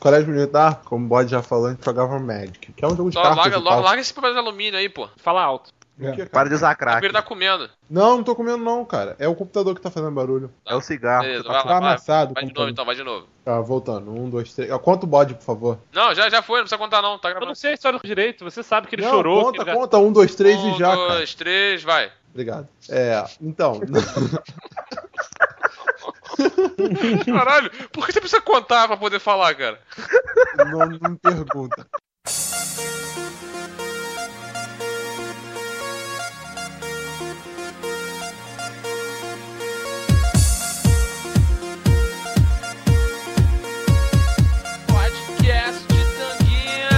colégio militar, como o Bode já falou, a gente jogava Magic, que é um jogo de cartas. Larga esse papel de alumínio aí, pô. Fala alto. Para de usar crack. Ele tá comendo. Não tô comendo não, cara. É o computador que tá fazendo barulho. É o cigarro. Beleza, Tá amassado. Vai de novo então, vai de novo. Tá, voltando. 1, 2, 3. Conta o Bode, por favor. Não, já foi, não precisa contar não, tá Eu gravando. não sei a história direito, você sabe que ele Não, chorou. Conta 1, 2, 3 e já, 1, cara. 2, 3, vai. Obrigado. Então... Caralho, por que você precisa contar pra poder falar, cara? não me pergunta. Podcast de Tanguinha!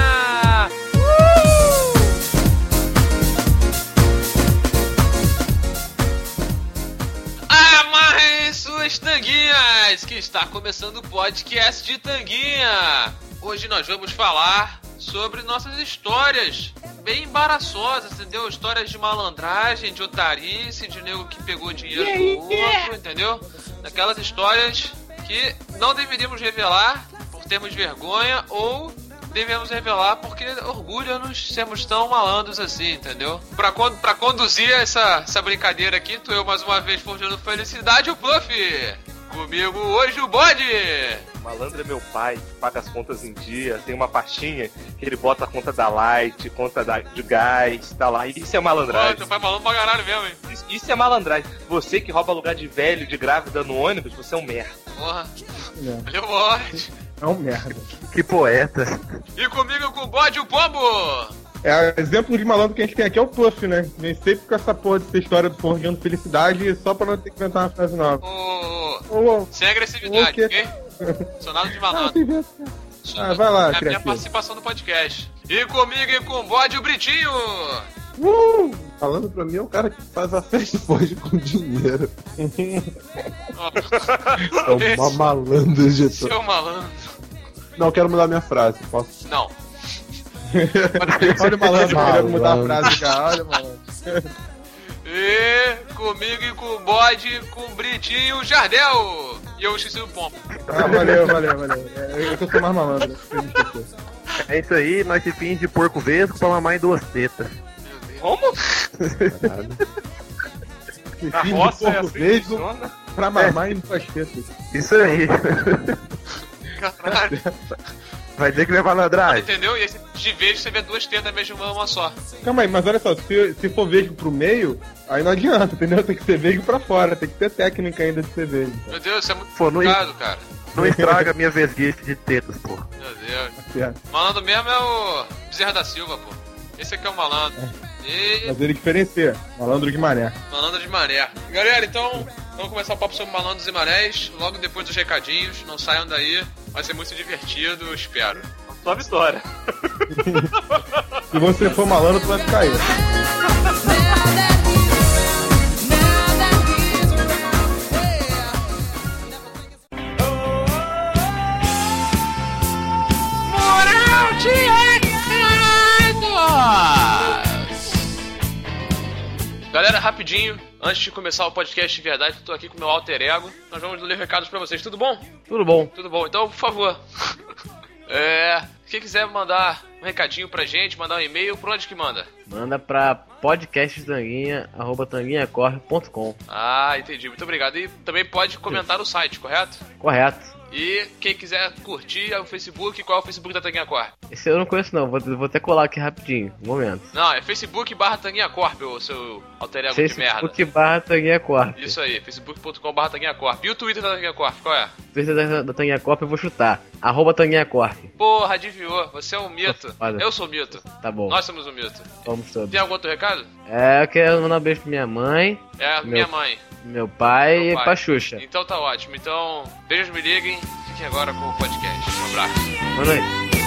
Amarrem suas tanguinhas, que está começando o podcast de Tanguinha. Hoje nós vamos falar sobre nossas histórias bem embaraçosas, entendeu? Histórias de malandragem, de otarice, de nego que pegou dinheiro do outro, entendeu? Daquelas histórias que não deveríamos revelar por termos vergonha ou devemos revelar porque orgulha-nos sermos tão malandros assim, entendeu? Pra conduzir essa brincadeira aqui, tô eu mais uma vez forjando felicidade, o Puff! Comigo hoje o Bode! Malandro é meu pai, que paga as contas em dia, tem uma pastinha que ele bota a conta da Light, conta de gás, tá lá. Isso é malandragem. Teu pai malandro pra caralho mesmo, hein? Isso é malandragem. Você que rouba lugar de velho, de grávida no ônibus, você é um merda. Porra. Valeu, Bode. É um merda. Que poeta. E comigo com o Bode, o Pombo! Exemplo de malandro que a gente tem aqui é o Puff, né? Vem sempre com essa porra dessa história do forjando felicidade só pra não ter que inventar uma frase nova. Sem agressividade, ok? Sou nada de malandro. Vai lá, É a minha participação no podcast. E comigo e com o Bode, o Britinho! Falando pra mim é o cara que faz a festa hoje com dinheiro. É uma malandra de Seu malandro. Não, eu quero mudar minha frase, posso? Não. Olha o malandro querendo mudar a frase, cara. Olha o malandro. E comigo e com o Bode, com o Britinho, o Jardel. E eu esqueci o Pombo. Valeu. Eu que sou mais malandro. É isso aí, nós se finge de porco vesgo pra mamar em 2 tetas. Como? A roça é assim, vesgo funciona? pra mamar em 2 tetas. Isso aí. Caralho. Vai dizer que não é malandragem. Entendeu? E aí, de vez você vê 2 tetas mesmo de uma só. Calma aí, mas olha só, se for vesgo pro meio, aí não adianta, entendeu? Tem que ser vesgo pra fora, tem que ter técnica ainda de ser vesgo. Meu Deus, isso é muito Pô, não complicado, cara. Não estraga a minha vesguice de tetas, pô. Meu Deus. Certo. Malandro mesmo é o Bezerra da Silva, pô. Esse aqui é o malandro. E Mas ele diferencia, malandro de maré. malandro de maré. Galera, então, vamos começar o papo sobre malandros e marés. Logo depois dos recadinhos. Não saiam daí. Vai ser muito divertido, eu espero. Só vitória. Se você for malandro, tu vai ficar aí. Moral de Galera, rapidinho, antes de começar o podcast de verdade, eu tô aqui com o meu alter ego. Nós vamos ler recados pra vocês, tudo bom? Tudo bom. Tudo bom, então, por favor. Quem quiser mandar um recadinho pra gente, mandar um e-mail, por onde que manda? Manda pra podcasttanguinha@tanguinhacorre.com. Ah, entendi, muito obrigado. E também pode comentar no site, correto? Correto. E quem quiser curtir o Facebook, qual é o Facebook da Tanguinha Corp? Esse eu não conheço não, vou até colar aqui rapidinho, um momento. Não, é Facebook/Tanguinha Corp, o seu alter ego de merda. Facebook/Tanguinha Corp. Isso aí, facebook.com/Tanguinha Corp. E o Twitter da Tanguinha Corp, qual é? Twitter da Tanguinha Corp eu vou chutar. @Tanguinha Corp. Porra, adivinhou, você é um mito. Foda. Eu sou o mito. Tá bom. Nós somos o mito. Vamos todos. Tem algum outro recado? Eu quero mandar um beijo pra minha mãe, Minha mãe. meu pai Meu e pai. pra Xuxa. Então tá ótimo. Então, beijos, me liguem. Fiquem agora com o podcast. Um abraço. Boa noite.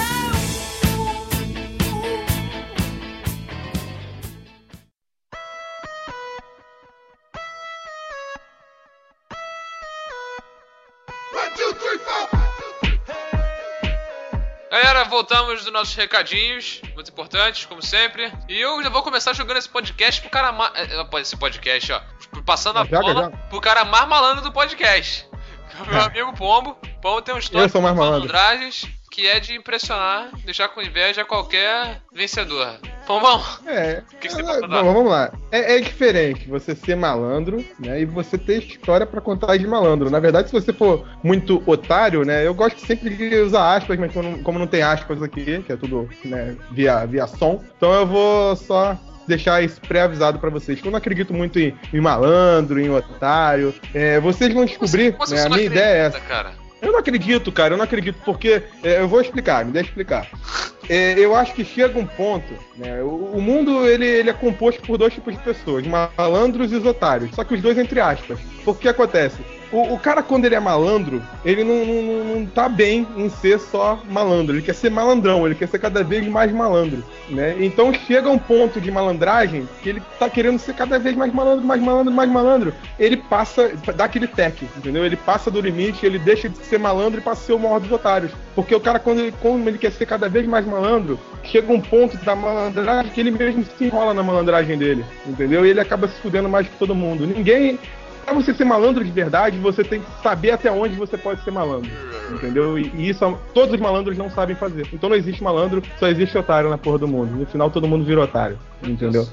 Galera, voltamos dos nossos recadinhos, muito importantes, como sempre. E eu já vou começar jogando esse podcast pro cara mais... Esse podcast, ó. Passando a bola pro cara mais malandro do podcast. O meu amigo Pombo. Pombo tem uma história Eu sou mais malandro. malandragens que é de impressionar, deixar com inveja qualquer vencedor. Pombão, o que você pode falar? Vamos lá. É diferente você ser malandro, né, e você ter história pra contar de malandro. Na verdade, se você for muito otário, né, eu gosto sempre de usar aspas, mas como não tem aspas aqui, que é tudo, né, via som, então eu vou só deixar isso pré-avisado pra vocês. Eu não acredito muito em malandro, em otário. Vocês vão descobrir, né, a minha ideia é essa. Cara? Eu não acredito, cara, porque eu vou explicar, me deixa explicar. Eu acho que chega um ponto, né, o mundo ele é composto por dois tipos de pessoas, malandros e os otários, só que os dois entre aspas. Porque o que acontece? O cara, quando ele é malandro, ele não tá bem em ser só malandro, ele quer ser malandrão, ele quer ser cada vez mais malandro, né? Então chega um ponto de malandragem que ele tá querendo ser cada vez mais malandro, mais malandro, mais malandro. Ele passa, dá aquele tec, entendeu? Ele passa do limite, ele deixa de ser malandro e passa a ser o maior dos otários. Porque o cara, como ele quer ser cada vez mais malandro, chega um ponto da malandragem que ele mesmo se enrola na malandragem dele, entendeu? E ele acaba se fudendo mais que todo mundo. Pra você ser malandro de verdade, você tem que saber até onde você pode ser malandro, entendeu? E isso todos os malandros não sabem fazer. Então não existe malandro, só existe otário na porra do mundo. No final todo mundo vira otário, entendeu?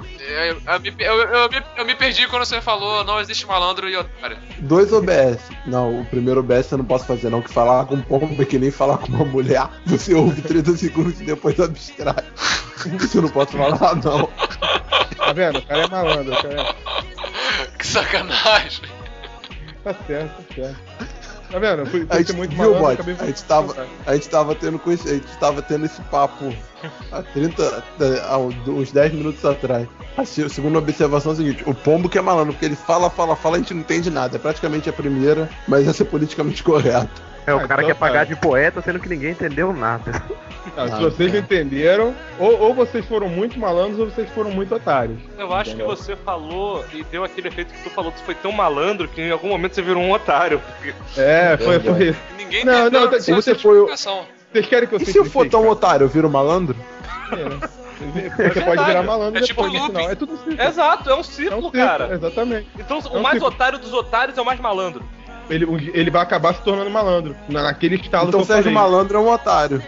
Eu me perdi quando você falou não existe malandro e otário. 2 OBS. Não, o primeiro OBS eu não posso fazer não, que falar com um pombo é que nem falar com uma mulher. Você ouve 30 segundos e depois abstrai. Isso eu não posso falar, não. Tá vendo? O cara é malandro, cara. Que sacanagem. Tá certo. Tá vendo? Fui ser muito viu, malandro, bode? acabei... A gente tava tendo esse papo há uns 10 minutos atrás. A segunda observação é a seguinte: o pombo que é malandro, porque ele fala, a gente não entende nada. É praticamente a primeira, mas essa é politicamente correto. O cara então, quer pagar de poeta, sendo que ninguém entendeu nada. Se vocês entenderam, ou vocês foram muito malandros ou vocês foram muito otários. Eu acho que você falou e deu aquele efeito que tu falou, que foi tão malandro que em algum momento você virou um otário. Porque... Foi. Ninguém entendeu. Você foi. Vocês querem que eu E se eu for tão otário, eu viro malandro? Você pode virar malandro tipo depois, no final. É tudo um círculo. Exato, é um círculo, cara. Exatamente. Então o mais otário dos otários é o mais malandro. Ele vai acabar se tornando malandro. Naquele estalo então que eu Sérgio falei. Malandro é um otário.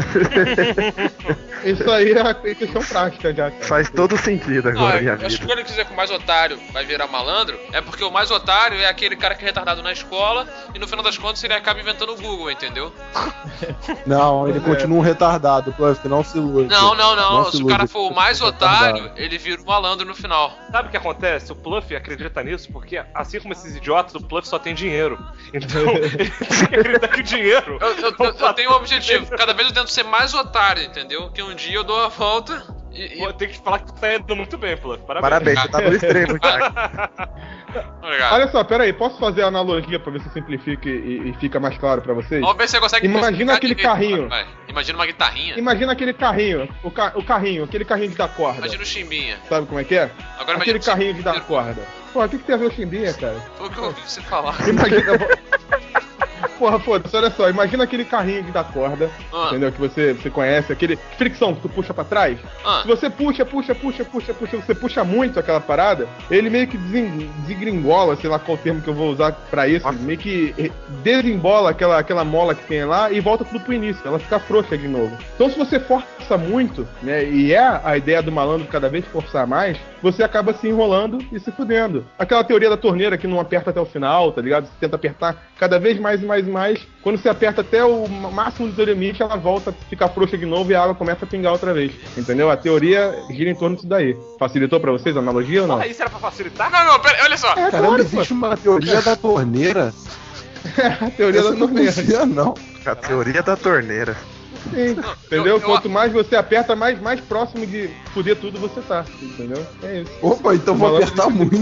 Isso aí é questão prática já, cara. Faz todo sentido agora, minha Eu acho que vida. quando ele quiser que o mais otário vai virar malandro, é porque o mais otário é aquele cara que é retardado na escola e no final das contas ele acaba inventando o Google, entendeu? Não, ele continua um retardado, Pluff, não se ilude. Não. Se o cara for o mais otário, ele vira o malandro no final. Sabe o que acontece? O Pluff acredita nisso porque, assim como esses idiotas, o Pluff só tem dinheiro. Então, ele acredita que o dinheiro... Eu tenho um objetivo. Cada vez eu tento ser mais otário, entendeu? Que um dia eu dou a volta e... Pô, tem que falar que tu tá indo muito bem, Pluff. Parabéns, você tá no extremo, cara. Obrigado. Olha só, peraí, posso fazer a analogia pra ver se simplifica e fica mais claro pra vocês? Vamos ver se você consegue... Imagina aquele carrinho. Imagina uma guitarrinha. Imagina aquele carrinho, aquele carrinho de dar corda. Imagina o chimbinha. Sabe como é que é? Agora aquele imagina carrinho de dar corda. Pô, o que tem a ver o chimbinha, cara? Foi o que eu ouvi você falar. Imagina... Porra, foda-se, olha só, imagina aquele carrinho de dar corda, entendeu? Que você conhece, aquele fricção que tu puxa pra trás. Se você puxa, você puxa muito aquela parada, ele meio que desgringola, sei lá qual termo que eu vou usar pra isso, meio que desembola aquela mola que tem lá e volta tudo pro início, ela fica frouxa de novo. Então se você força muito, né, e é a ideia do malandro cada vez forçar mais, você acaba se enrolando e se fudendo. Aquela teoria da torneira que não aperta até o final, tá ligado? Você tenta apertar cada vez mais e mais e mais. Quando você aperta até o máximo do seu limite, ela volta a ficar frouxa de novo e a água começa a pingar outra vez. Entendeu? A teoria gira em torno disso daí. Facilitou pra vocês a analogia ou não? Isso era pra facilitar? Não, pera, olha só. Caramba, existe uma teoria da torneira? A teoria da torneira. Não. A teoria da torneira. Sim, entendeu? Quanto mais você aperta, mais próximo de fuder tudo você tá, entendeu? É isso. Opa, então vou apertar muito.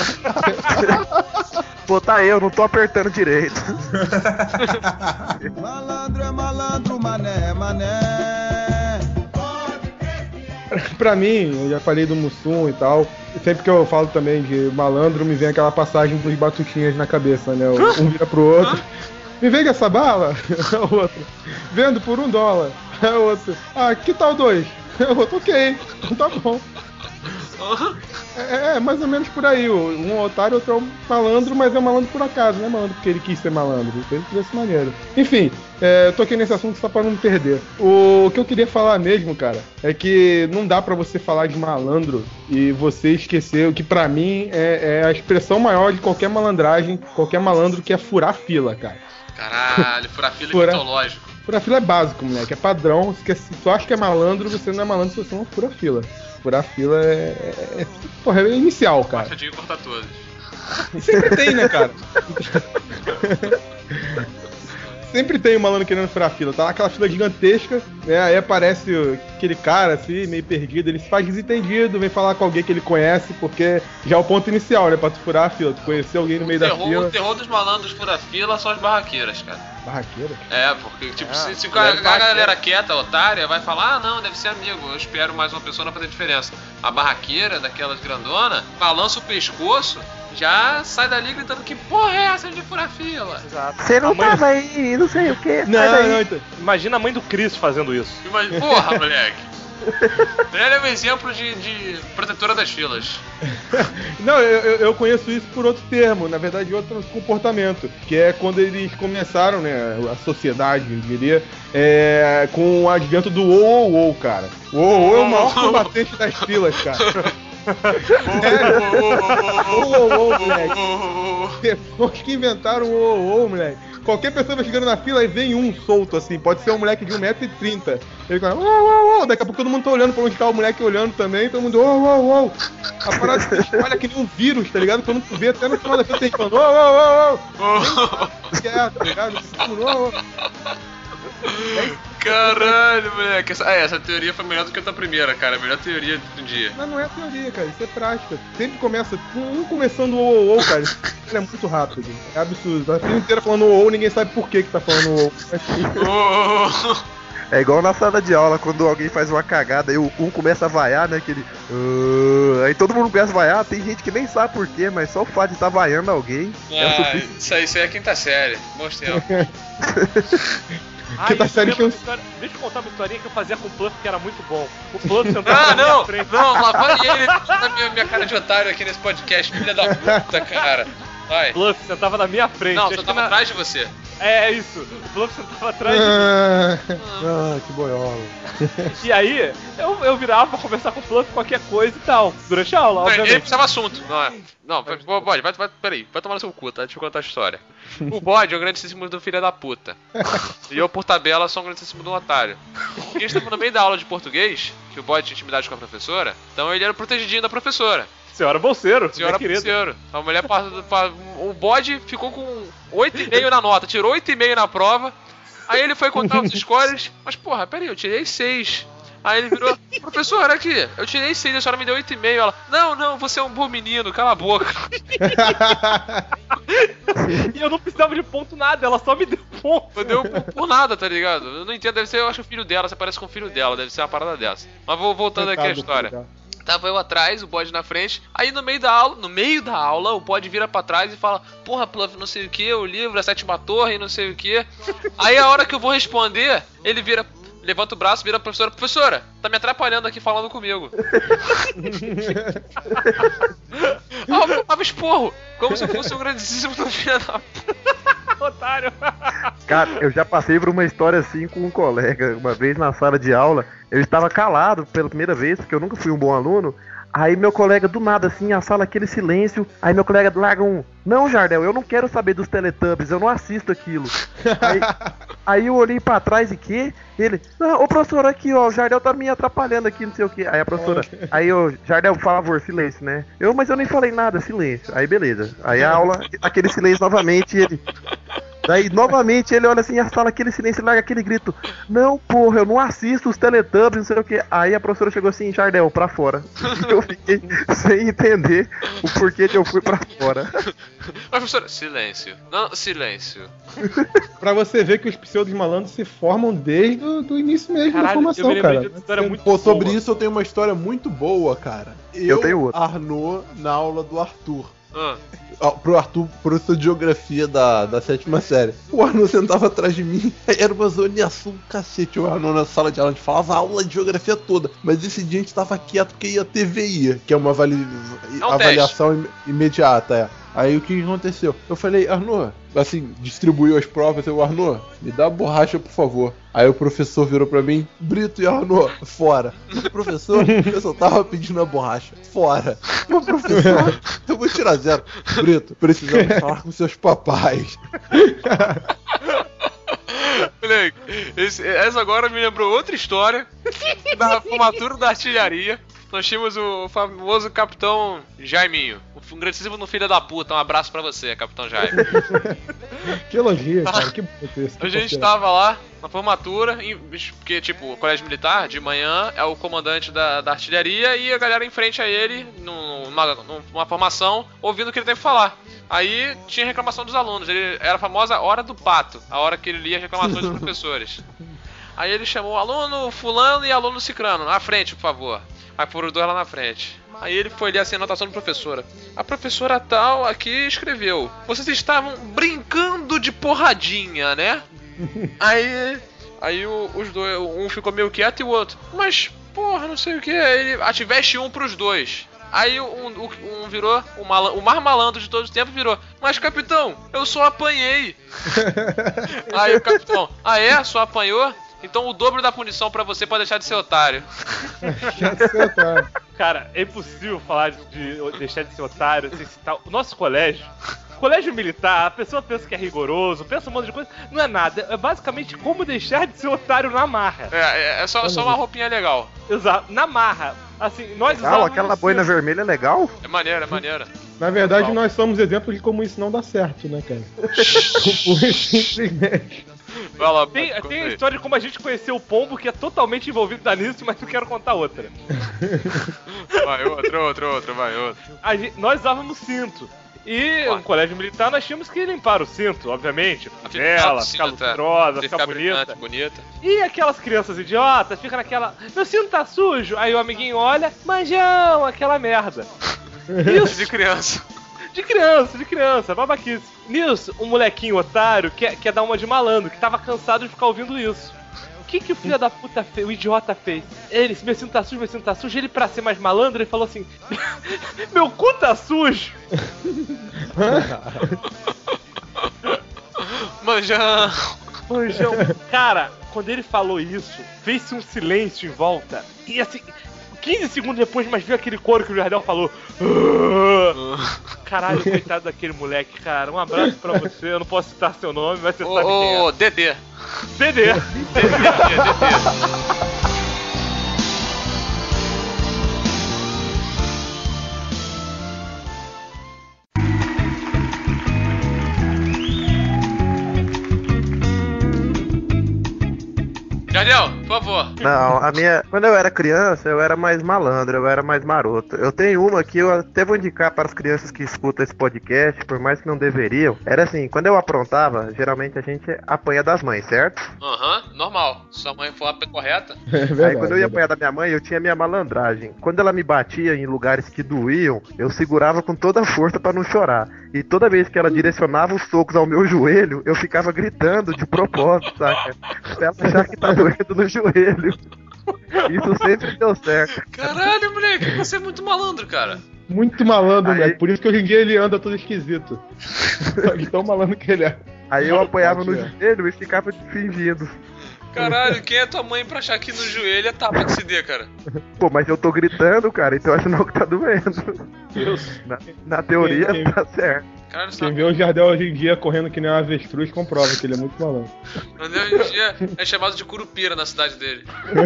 Pô, tá eu, não tô apertando direito. Malandro é malandro, mané, mané. Pra mim, eu já falei do Mussum e tal. Sempre que eu falo também de malandro, me vem aquela passagem dos batutinhas na cabeça, né? Um vira pro outro. Me vende essa bala? O outro. Vendo por $1. O outro. Ah, que tal 2? O outro, ok. Então tá bom. É mais ou menos por aí. Um otário, outro é um malandro, mas é um malandro por acaso, não é malandro porque ele quis ser malandro. Ele quis dessa maneira. Enfim, eu tô aqui nesse assunto só pra não me perder. O que eu queria falar mesmo, cara, é que não dá pra você falar de malandro e você esquecer o que pra mim é a expressão maior de qualquer malandragem, qualquer malandro, que é furar fila, cara. Caralho, furar fila é mitológico. Furar fila é básico, moleque, é padrão. Se tu acha que é malandro, você não é malandro se você não fura fila. Furar fila porra, é inicial, cara. Machadinho corta todos. Sempre tem, né, cara? Sempre tem um malandro querendo furar fila. Tá lá aquela fila gigantesca, né? Aí aparece aquele cara, assim, meio perdido. Ele se faz desentendido, vem falar com alguém que ele conhece, porque já é o ponto inicial, né? Pra tu furar a fila. Tu conhecer alguém no meio da fila. O terror dos malandros fura-fila são as barraqueiras, cara. Barraqueira? É, porque, tipo, se a galera quieta, otária, vai falar, não, deve ser amigo, eu espero mais uma pessoa, não fazer diferença. A barraqueira, daquelas grandona, balança o pescoço, já sai dali gritando, que porra é essa de furar fila? Exato. Você não tava aí, não sei o que. Não, então. Imagina a mãe do Chris fazendo isso. Porra, moleque. Ela é um exemplo de protetora das filas. Não, eu conheço isso por outro termo, na verdade outro comportamento, que é quando eles começaram, né, a sociedade, eu diria, com o advento do ou, cara. O ou é o maior combatente das filas, cara. Moleque. Depois que inventaram o moleque. Qualquer pessoa vai chegando na fila e vem um solto, assim. Pode ser um moleque de 1,30m. Ele fala, uou. Daqui a pouco todo mundo tá olhando pra onde tá o moleque olhando também. Todo mundo, uou. A parada se espalha que nem um vírus, tá ligado? Quando tu vê, até no final da fila tem falando, uou. Tá ligado? Uou. Caralho, moleque. Essa teoria foi melhor do que a tua primeira, cara. A melhor teoria do dia. Mas não é teoria, cara. Isso é prática. Sempre começa, começando o ou, cara. Isso é muito rápido. É absurdo. A fila inteira falando ou, ninguém sabe por que tá falando ou. É igual na sala de aula, quando alguém faz uma cagada e um começa a vaiar, né? Aquele. Aí todo mundo começa a vaiar, tem gente que nem sabe por quê, mas só o fato de estar vaiando alguém isso aí é quinta série. Bons tempos. Deixa eu contar uma historinha que eu fazia com o Pluff que era muito bom. O Pluff sentava na minha frente. Não, lá vai ele na minha cara de otário aqui nesse podcast, filha da puta, cara. Vai. O Pluff sentava na minha frente. Não, sentava atrás de você. É isso, o Pluff sentava atrás de mim. Que boiola. E aí, eu virava pra conversar com o Pluff qualquer coisa e tal, durante a aula, obviamente. Ele precisava assunto, não é? Não, Bode, peraí, vai tomar no seu cu, tá? Deixa eu contar a história. O Bode é um grandíssimo do filho da puta. E eu, por tabela, sou um grandíssimo do otário. E eles estavam no meio da aula de português, que o Bode tinha intimidade com a professora, então ele era o protegidinho da professora. Senhora Bolseiro. Senhora Bolseiro. A mulher o Bode ficou com 8,5 na nota, tirou 8,5 na prova. Aí ele foi contar os scores, mas porra, peraí, eu tirei 6. Aí ele virou, professora, aqui, eu tirei 6, a senhora me deu 8,5. Ela, não, você é um bom menino, cala a boca. E eu não precisava de ponto nada, ela só me deu ponto. Eu dei um ponto por nada, tá ligado? Eu não entendo, deve ser, eu acho, o filho dela, você parece com o filho dela, deve ser uma parada dessa. Mas voltando aqui à história. Tava eu atrás, o Bode na frente. Aí no meio da aula, o Bode vira pra trás e fala, porra, Pluff, não sei o que, o livro, a sétima torre, não sei o que. Aí a hora que eu vou responder, ele levanta o braço, vira pra professora, tá me atrapalhando aqui falando comigo. Eu tava esporro, como se eu fosse um grandíssimo filho da otário. Cara, eu já passei por uma história assim com um colega. Uma vez na sala de aula, eu estava calado pela primeira vez, porque eu nunca fui um bom aluno. Aí meu colega, do nada assim, a sala, aquele silêncio. Aí meu colega larga um, não, Jardel, eu não quero saber dos Teletubbies, eu não assisto aquilo. Aí eu olhei pra trás e que? Ele, não, ô professor, aqui ó, o Jardel tá me atrapalhando aqui, não sei o que. Aí a professora, aí eu, Jardel, por favor, silêncio, né? Mas eu nem falei nada, silêncio. Aí beleza. Aí a aula, aquele silêncio novamente, ele... Daí, novamente, ele olha assim, a sala, aquele silêncio, larga aquele grito. Não, porra, eu não assisto os Teletubbies, não sei o que. Aí a professora chegou assim, Jardel, pra fora. Eu fiquei sem entender o porquê que eu fui pra fora. Professora, silêncio. Não, silêncio. Pra você ver que os pseudos malandros se formam desde o início mesmo da formação, cara. Sobre isso eu tenho uma história muito boa, cara. Eu tenho outra. Arnaud na aula do Arthur. Pro Arthur, professor de geografia da 7ª série. O Arnon sentava atrás de mim, era uma zoneação do cacete. O Arnon na sala de aula, a gente falava a aula de geografia toda. Mas esse dia a gente tava quieto porque ia ter VIA, que é uma avaliação imediata, Aí o que aconteceu? Eu falei, Arnon, assim, distribuiu as provas, Arnon, me dá a borracha, por favor. Aí o professor virou pra mim, Brito e Arnon, fora. O professor tava pedindo a borracha, fora. Meu professor, eu vou tirar 0. Brito, precisamos falar com seus papais. Moleque, essa agora me lembrou outra história da formatura da artilharia. Nós tínhamos o famoso Capitão Jaiminho, um grandíssimo filho da puta. Um abraço pra você, Capitão Jaime. Que elogio, cara, que bonito isso. A gente tava lá na formatura, porque, tipo, o colégio militar, de manhã, é o comandante da artilharia e a galera em frente a ele, numa formação, ouvindo o que ele tem que falar. Aí tinha reclamação dos alunos, era a famosa hora do pato, a hora que ele lia as reclamações dos professores. Aí ele chamou o aluno fulano e aluno cicrano, na frente, por favor. Aí foram os dois lá na frente. Aí ele foi ler assim a anotação da professora. A professora tal aqui escreveu: vocês estavam brincando de porradinha, né? Aí os dois, um ficou meio quieto e o outro, mas porra, não sei o que. Aí ele ativeste um pros dois. Aí um virou, o mais malandro de todos os tempos virou: mas capitão, eu só apanhei. Aí o capitão: ah é? Só apanhou? Então o dobro da punição pra você pode deixar de ser otário. Cara, é impossível falar de deixar de ser otário sem citar o nosso colégio. Colégio militar, a pessoa pensa que é rigoroso, pensa um monte de coisa. Não é nada, é basicamente como deixar de ser otário na marra. É só uma roupinha legal. Exato, na marra. Assim, nós usamos... aquela boina vermelha é legal? É maneira. Na verdade, nós somos exemplos de como isso não dá certo, né, cara? Simplesmente. Tem a história de como a gente conheceu o Pombo, que é totalmente envolvido nisso, mas eu quero contar outra. Vai, outra. Nós usávamos cinto. E no colégio militar nós tínhamos que limpar o cinto, obviamente. Vela, ficar lustrosa, ficar bonita. E aquelas crianças idiotas ficam naquela: meu cinto tá sujo. Aí o amiguinho olha: manjão, aquela merda. Isso. De criança, babaquice. Nisso, um molequinho otário quer dar uma de malandro, que tava cansado de ficar ouvindo isso. O que o filho da puta fez, o idiota fez? Ele: meu cinto tá sujo. Ele, pra ser mais malandro, ele falou assim: meu cu tá sujo. Manjão. Cara, quando ele falou isso, fez-se um silêncio em volta. E assim, 15 segundos depois, mas veio aquele coro que o Jardel falou. Caralho, coitado daquele moleque, cara. Um abraço pra você, eu não posso citar seu nome, mas você sabe quem é. Dedê. Jardel, por favor. Não, quando eu era criança, eu era mais malandro, eu era mais maroto. Eu tenho uma que eu até vou indicar para as crianças que escutam esse podcast, por mais que não deveriam. Era assim, quando eu aprontava, geralmente a gente apanha das mães, certo? Normal. Sua mãe foi a correta. Aí quando eu ia apanhar da minha mãe, eu tinha minha malandragem. Quando ela me batia em lugares que doíam, eu segurava com toda a força para não chorar. E toda vez que ela direcionava os socos ao meu joelho, eu ficava gritando de propósito, saca? Pra ela achar que tá doendo no joelho. Isso sempre deu certo. Caralho, moleque, você é muito malandro, cara. Muito malandro, moleque. Por isso que hoje em dia ele anda todo esquisito. De tão malandro que ele é. Aí eu apoiava no joelho e ficava fingindo. Caralho, quem é tua mãe pra achar que no joelho é tapa de CD, cara? Pô, mas eu tô gritando, cara, então acho não que tá doendo. Deus. Na teoria tá certo. Caralho, quem vê o Jardel hoje em dia correndo que nem uma avestruz comprova que ele é muito malandro. Hoje em dia é chamado de curupira na cidade dele.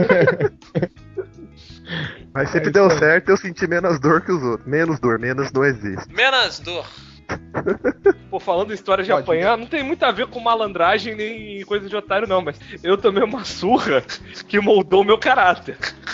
Mas sempre deu certo, eu senti menos dor que os outros. Menos dor existe. Menos dor. Pô, falando em história de apanhar, não tem muito a ver com malandragem nem coisa de otário não, mas eu tomei uma surra que moldou o meu caráter.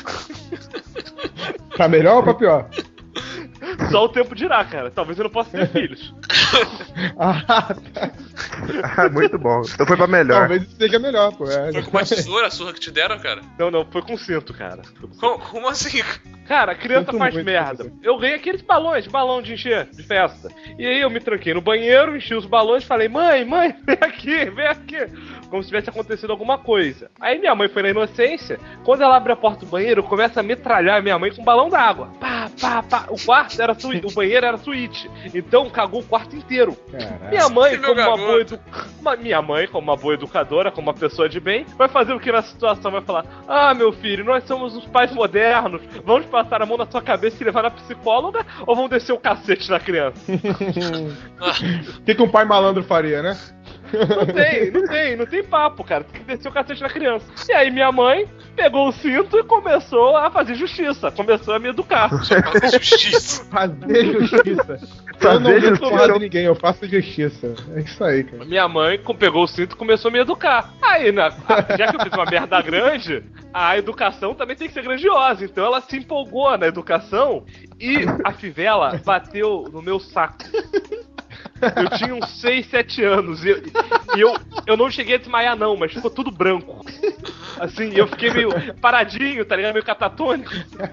Pra melhor ou pra pior? Só o tempo dirá, cara. Talvez eu não possa ter filhos. Tá. Muito bom. Então foi pra melhor. Talvez isso seja melhor, pô. Foi com uma tesoura a surra que te deram, cara? Não, foi com cinto, cara. Como assim? Cara, a criança Sinto faz muito, merda. professor. Eu ganhei aqueles balão de encher, de festa. E aí eu me tranquei no banheiro, enchi os balões e falei, mãe, vem aqui. Como se tivesse acontecido alguma coisa. Aí minha mãe foi na inocência, quando ela abre a porta do banheiro, começa a metralhar minha mãe com um balão d'água. Pá. O quarto era suíte, o banheiro era suíte. Então cagou o quarto inteiro. Caraca. Minha mãe, como uma boa educadora, como uma pessoa de bem, vai fazer o que na situação? Vai falar, meu filho, nós somos os pais modernos, vamos passar a mão na sua cabeça e levar na psicóloga, ou vamos descer o cacete na criança? O que um pai malandro faria, né? Não tem papo, cara. Tem que descer o cacete na criança. E aí minha mãe pegou o cinto e começou a fazer justiça. Começou a me educar. Fazer justiça. Fazer justiça. Eu não vejo porra de ninguém, eu faço justiça. É isso aí, cara. Minha mãe pegou o cinto e começou a me educar. Aí, já que eu fiz uma merda grande, a educação também tem que ser grandiosa. Então ela se empolgou na educação e a fivela bateu no meu saco. Eu tinha uns 6, 7 anos e eu não cheguei a desmaiar não, mas ficou tudo branco. Assim, eu fiquei meio paradinho, tá ligado? Meio catatônico.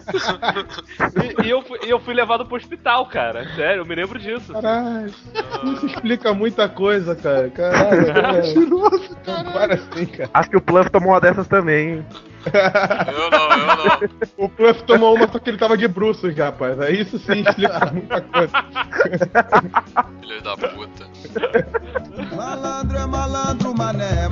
E eu fui levado pro hospital, cara. Sério, eu me lembro disso. Caralho, isso explica muita coisa, cara. Caralho, mentiroso, cara. Para assim, cara. Acho que o Pluff tomou uma dessas também, hein? Eu não. O Pluff tomou uma, só que ele tava de bruços, rapaz. Aí isso sim explica muita coisa. Filho da puta. Malandro é malandro, mané.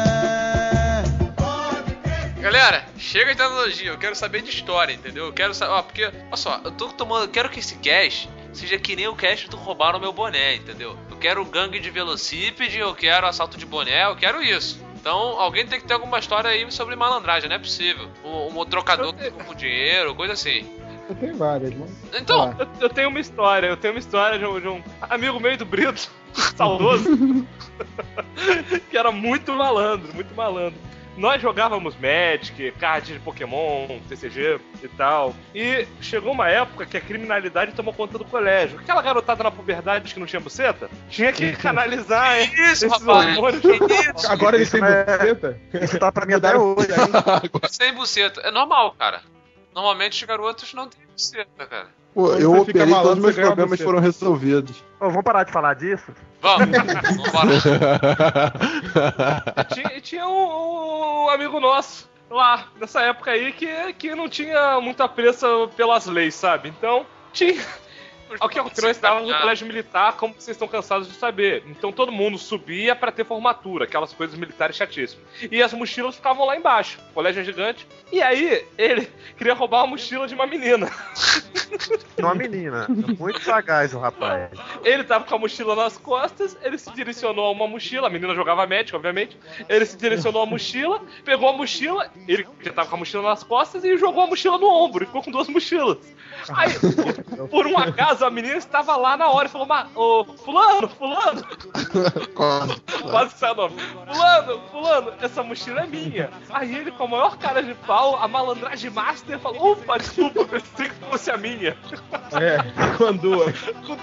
Galera, chega de analogia, eu quero saber de história, entendeu? Eu quero saber, porque, olha só, eu quero que esse cast seja que nem o cast do roubaram meu boné, entendeu? Eu quero gangue de velocípede, eu quero assalto de boné, eu quero isso. Então, alguém tem que ter alguma história aí sobre malandragem, não é possível. Um trocador com dinheiro, coisa assim. Eu tenho várias, mano. Então, eu tenho uma história de um amigo meu do Brito, saudoso, que era muito malandro. Nós jogávamos Magic, card de Pokémon, TCG e tal. E chegou uma época que a criminalidade tomou conta do colégio. Aquela garotada na puberdade que não tinha buceta, tinha que canalizar isso, rapaz. Isso. Agora ele tem buceta? Isso tá pra mim até hoje. Sem buceta. É normal, cara. Normalmente os garotos não têm buceta, cara. Pô, eu operei, todos os meus problemas foram resolvidos. Ô, vamos parar de falar disso? Vamos parar. Tinha um amigo nosso lá, nessa época aí, que não tinha muita pressa pelas leis, sabe? Então, tinha... O que aconteceu? Nós estávamos no colégio militar, como vocês estão cansados de saber. Então todo mundo subia pra ter formatura, aquelas coisas militares chatíssimas. E as mochilas ficavam lá embaixo. O colégio é gigante. E aí, ele queria roubar a mochila de uma menina. Uma menina. Muito sagaz o rapaz. Ele tava com a mochila nas costas, ele se direcionou a uma mochila, a menina jogava médico, obviamente. Ele se direcionou à mochila, pegou a mochila, ele já tava com a mochila nas costas e jogou a mochila no ombro, e ficou com 2 mochilas. Aí, por um acaso, a menina estava lá na hora e falou, fulano, quase que saiu o nome, fulano, essa mochila é minha. Aí ele, com a maior cara de pau, a malandragem master, falou, opa, desculpa, pensei que fosse a minha. Com duas.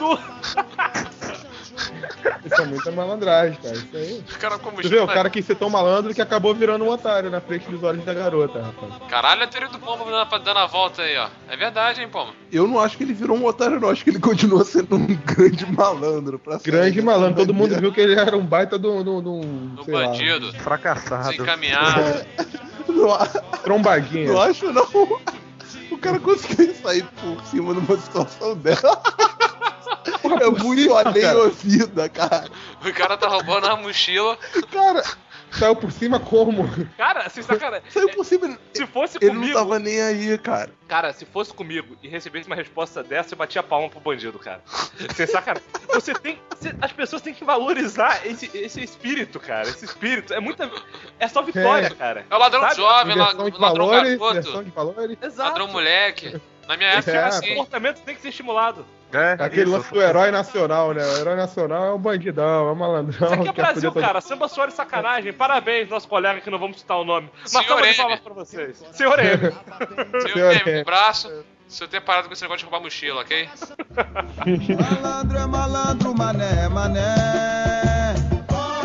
Isso é muita malandragem, cara. Isso aí. Tu vê, o cara quis ser tão malandro que acabou virando um otário na frente dos olhos da garota, rapaz. Caralho, a teoria do Pombo dando a volta aí, ó. É verdade, hein, Pombo? Eu não acho que ele virou um otário, não. Acho que ele continua sendo um grande malandro. Grande malandro. Todo mundo viu que ele era um baita do bandido. Fracassado. Desencaminhado. Trombadinha. Não acho, não. O cara conseguiu sair por cima numa situação dela. É muito além vida, cara. O cara tá roubando a mochila. Cara, saiu por cima como? Cara, assim, sacanagem. Saiu por cima. Se fosse ele comigo... Ele não tava nem aí, cara. Cara, se fosse comigo e recebesse uma resposta dessa, eu batia a palma pro bandido, cara. Sem sacanagem. As pessoas têm que valorizar esse espírito, cara. Esse espírito. É só vitória, cara. É o ladrão jovem, ladrão garoto. Exato. Ladrão moleque. Na minha época era assim. O comportamento tem que ser estimulado. Aquele lance do herói nacional, né? O herói nacional é um bandidão, é um malandrão. Isso aqui é Brasil, cara. Samba, suor e sacanagem. Parabéns, nosso colega, que não vamos citar o nome. Mas Senhor de palmas pra vocês. Senhor M. Senhor M, um braço. Se eu ter parado com esse negócio de roubar mochila, ok? Malandro é malandro, mané.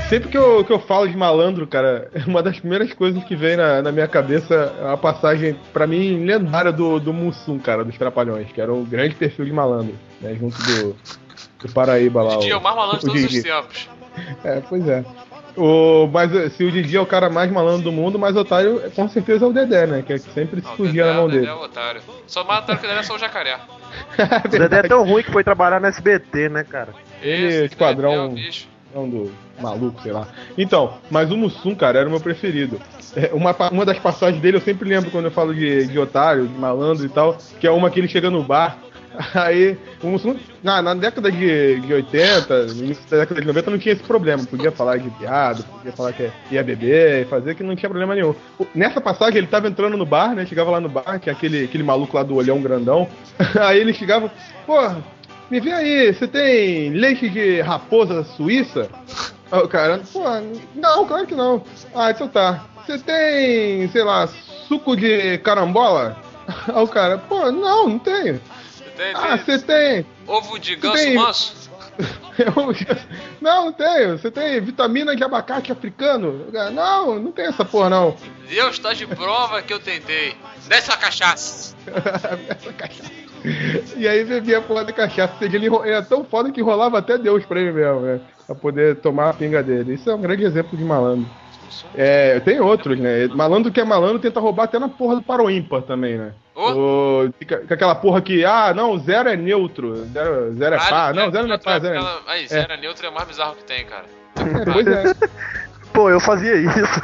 Sempre que eu falo de malandro, cara, uma das primeiras coisas que vem na minha cabeça é uma passagem, pra mim, lendária do Mussum, cara, dos Trapalhões, que era o grande perfil de malandro, né, junto do Paraíba lá. O Didi é o mais malandro de todos os tempos. Pois é. Mas se o Didi é o cara mais malandro do mundo, mais otário, com certeza é o Dedé, né, que sempre se fugia na mão dele. O Dedé é o otário. Só mais otário que o Dedé é só o Jacaré. O Dedé é tão ruim que foi trabalhar no SBT, né, cara? Ele, esquadrão do maluco, sei lá. Então, mas o Mussum, cara, era o meu preferido. Uma das passagens dele eu sempre lembro quando eu falo de otário, de malandro e tal, que é uma que ele chega no bar. Aí, o Mussum, na década de 80, no início da década de 90, não tinha esse problema. Podia falar de piada, podia falar que ia beber e fazer, que não tinha problema nenhum. Nessa passagem, ele tava entrando no bar, né? Chegava lá no bar, que é aquele maluco lá do olhão grandão. Aí ele chegava, porra, me vê aí, você tem leite de raposa suíça? Aí o cara, pô, não, claro que não. Ah, então tá. Você tem, sei lá, suco de carambola? Aí o cara, pô, não tenho. Você tem. Ovo de ganso manso? Não tenho. Você tem vitamina de abacate africano? Não tem essa porra, não. Deus tá de prova que eu tentei. Desce a cachaça. Essa cachaça. E aí bebia a porra de cachaça. Ou seja, ele era tão foda que rolava até Deus pra ele mesmo, né? Pra poder tomar a pinga dele. Isso é um grande exemplo de malandro. Tem outros, né? Malandro que é malandro tenta roubar até na porra do Paro Ímpar também, né? Fica aquela porra que, não, zero é neutro, zero é pá. Não, zero não é pá, zero é... Aí, zero é neutro é o mais bizarro que tem, cara. Pois é. Pô, eu fazia isso.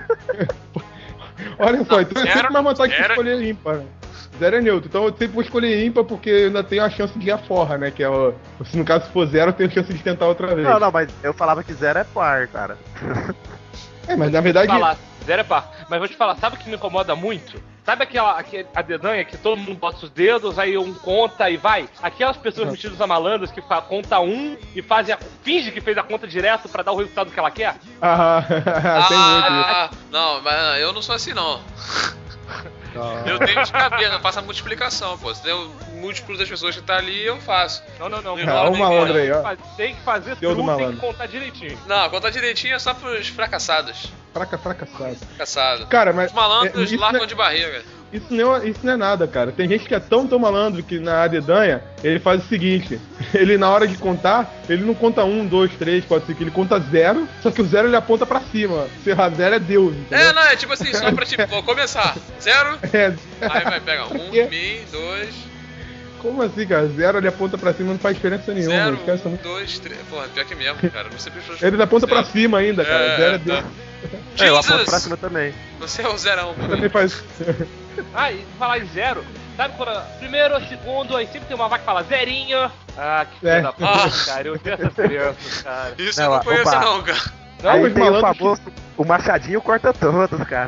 Olha só, então é sempre mais vantagem que escolher ímpar, né? Zero é neutro, então eu sempre vou escolher ímpar porque eu ainda tenho a chance de ir a forra, né? Que é se no caso for zero, eu tenho a chance de tentar outra vez. Não, mas eu falava que zero é par, cara. Mas na verdade... Zero é par. Mas vou te falar, sabe o que me incomoda muito? Sabe a dedanha que todo mundo bota os dedos, aí um conta e vai? Aquelas pessoas metidas a malandras que conta um e finge que fez a conta direto pra dar o resultado que ela quer? Tem muito. Não, mas eu não sou assim, não. Eu tenho de cabeça, eu faço a multiplicação, pô. Se tem o múltiplo das pessoas que tá ali, eu faço. Não. O malandro aí, ó. Tem que fazer tudo, tem que contar direitinho. Não, contar direitinho é só pros fracassados. Fracassado. Cara, mas... Os malandros largam de barriga. Isso não é nada, cara. Tem gente que é tão malandro que na dedanha ele faz o seguinte: ele na hora de contar, ele não conta 1, 2, 3, 4, 5, ele conta 0, só que o 0 ele aponta pra cima. Se errar 0 é Deus. Entendeu? Não, é tipo assim, só pra tipo, vou começar. 0, aí vai pegar 1, 2. Como assim, cara? 0 ele aponta pra cima, não faz diferença nenhuma. 0, 1, 2, 3. Porra, pior que mesmo, cara. Não sei porque ele aponta pra cima ainda, cara. 0 é Deus. Eu aponto pra cima também. Você é o zerão, pô. Também faz. E falar em zero, sabe quando primeiro, segundo, aí sempre tem uma vaca que fala zerinho. Que filha da puta, cara. Eu tenho essas crianças, cara. Isso eu não conheço, não, cara. Aí tem o famoso, o machadinho corta todos, cara.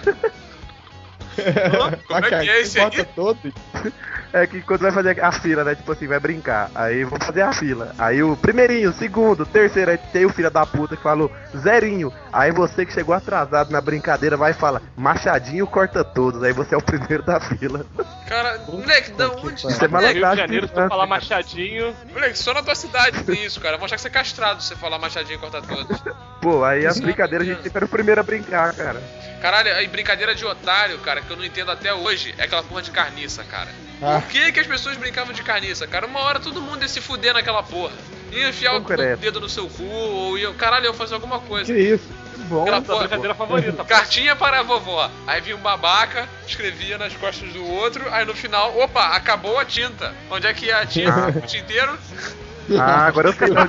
Como é que é esse aí? Todos? É que quando vai fazer a fila, né? Tipo assim, vai brincar. Aí vou fazer a fila. Aí o primeirinho, segundo, terceiro, aí tem o filho da puta que falou zerinho. Aí você que chegou atrasado na brincadeira vai e fala, machadinho corta todos. Aí você é o primeiro da fila. Cara, moleque, da onde? Isso é malandragem. Rio de Janeiro, se tu falar machadinho... Moleque, só na tua cidade tem isso, cara. Vou achar que você é castrado se você falar machadinho e cortar todos. Pô, aí as brincadeiras a gente sempre era o primeiro a brincar, cara. Caralho, aí brincadeira de otário, cara, que eu não entendo até hoje, é aquela porra de carniça, cara. Por que as pessoas brincavam de carniça, cara? Uma hora todo mundo ia se fuder naquela porra. Ia enfiar o dedo no seu cu, ou ia, caralho, ia fazer alguma coisa. Que isso? Bom, aquela brincadeira favorita. Cartinha para a vovó. Aí vinha um babaca, escrevia nas costas do outro, aí no final, opa, acabou a tinta. Onde é que ia a tinta? O tinteiro? Agora eu sei onde.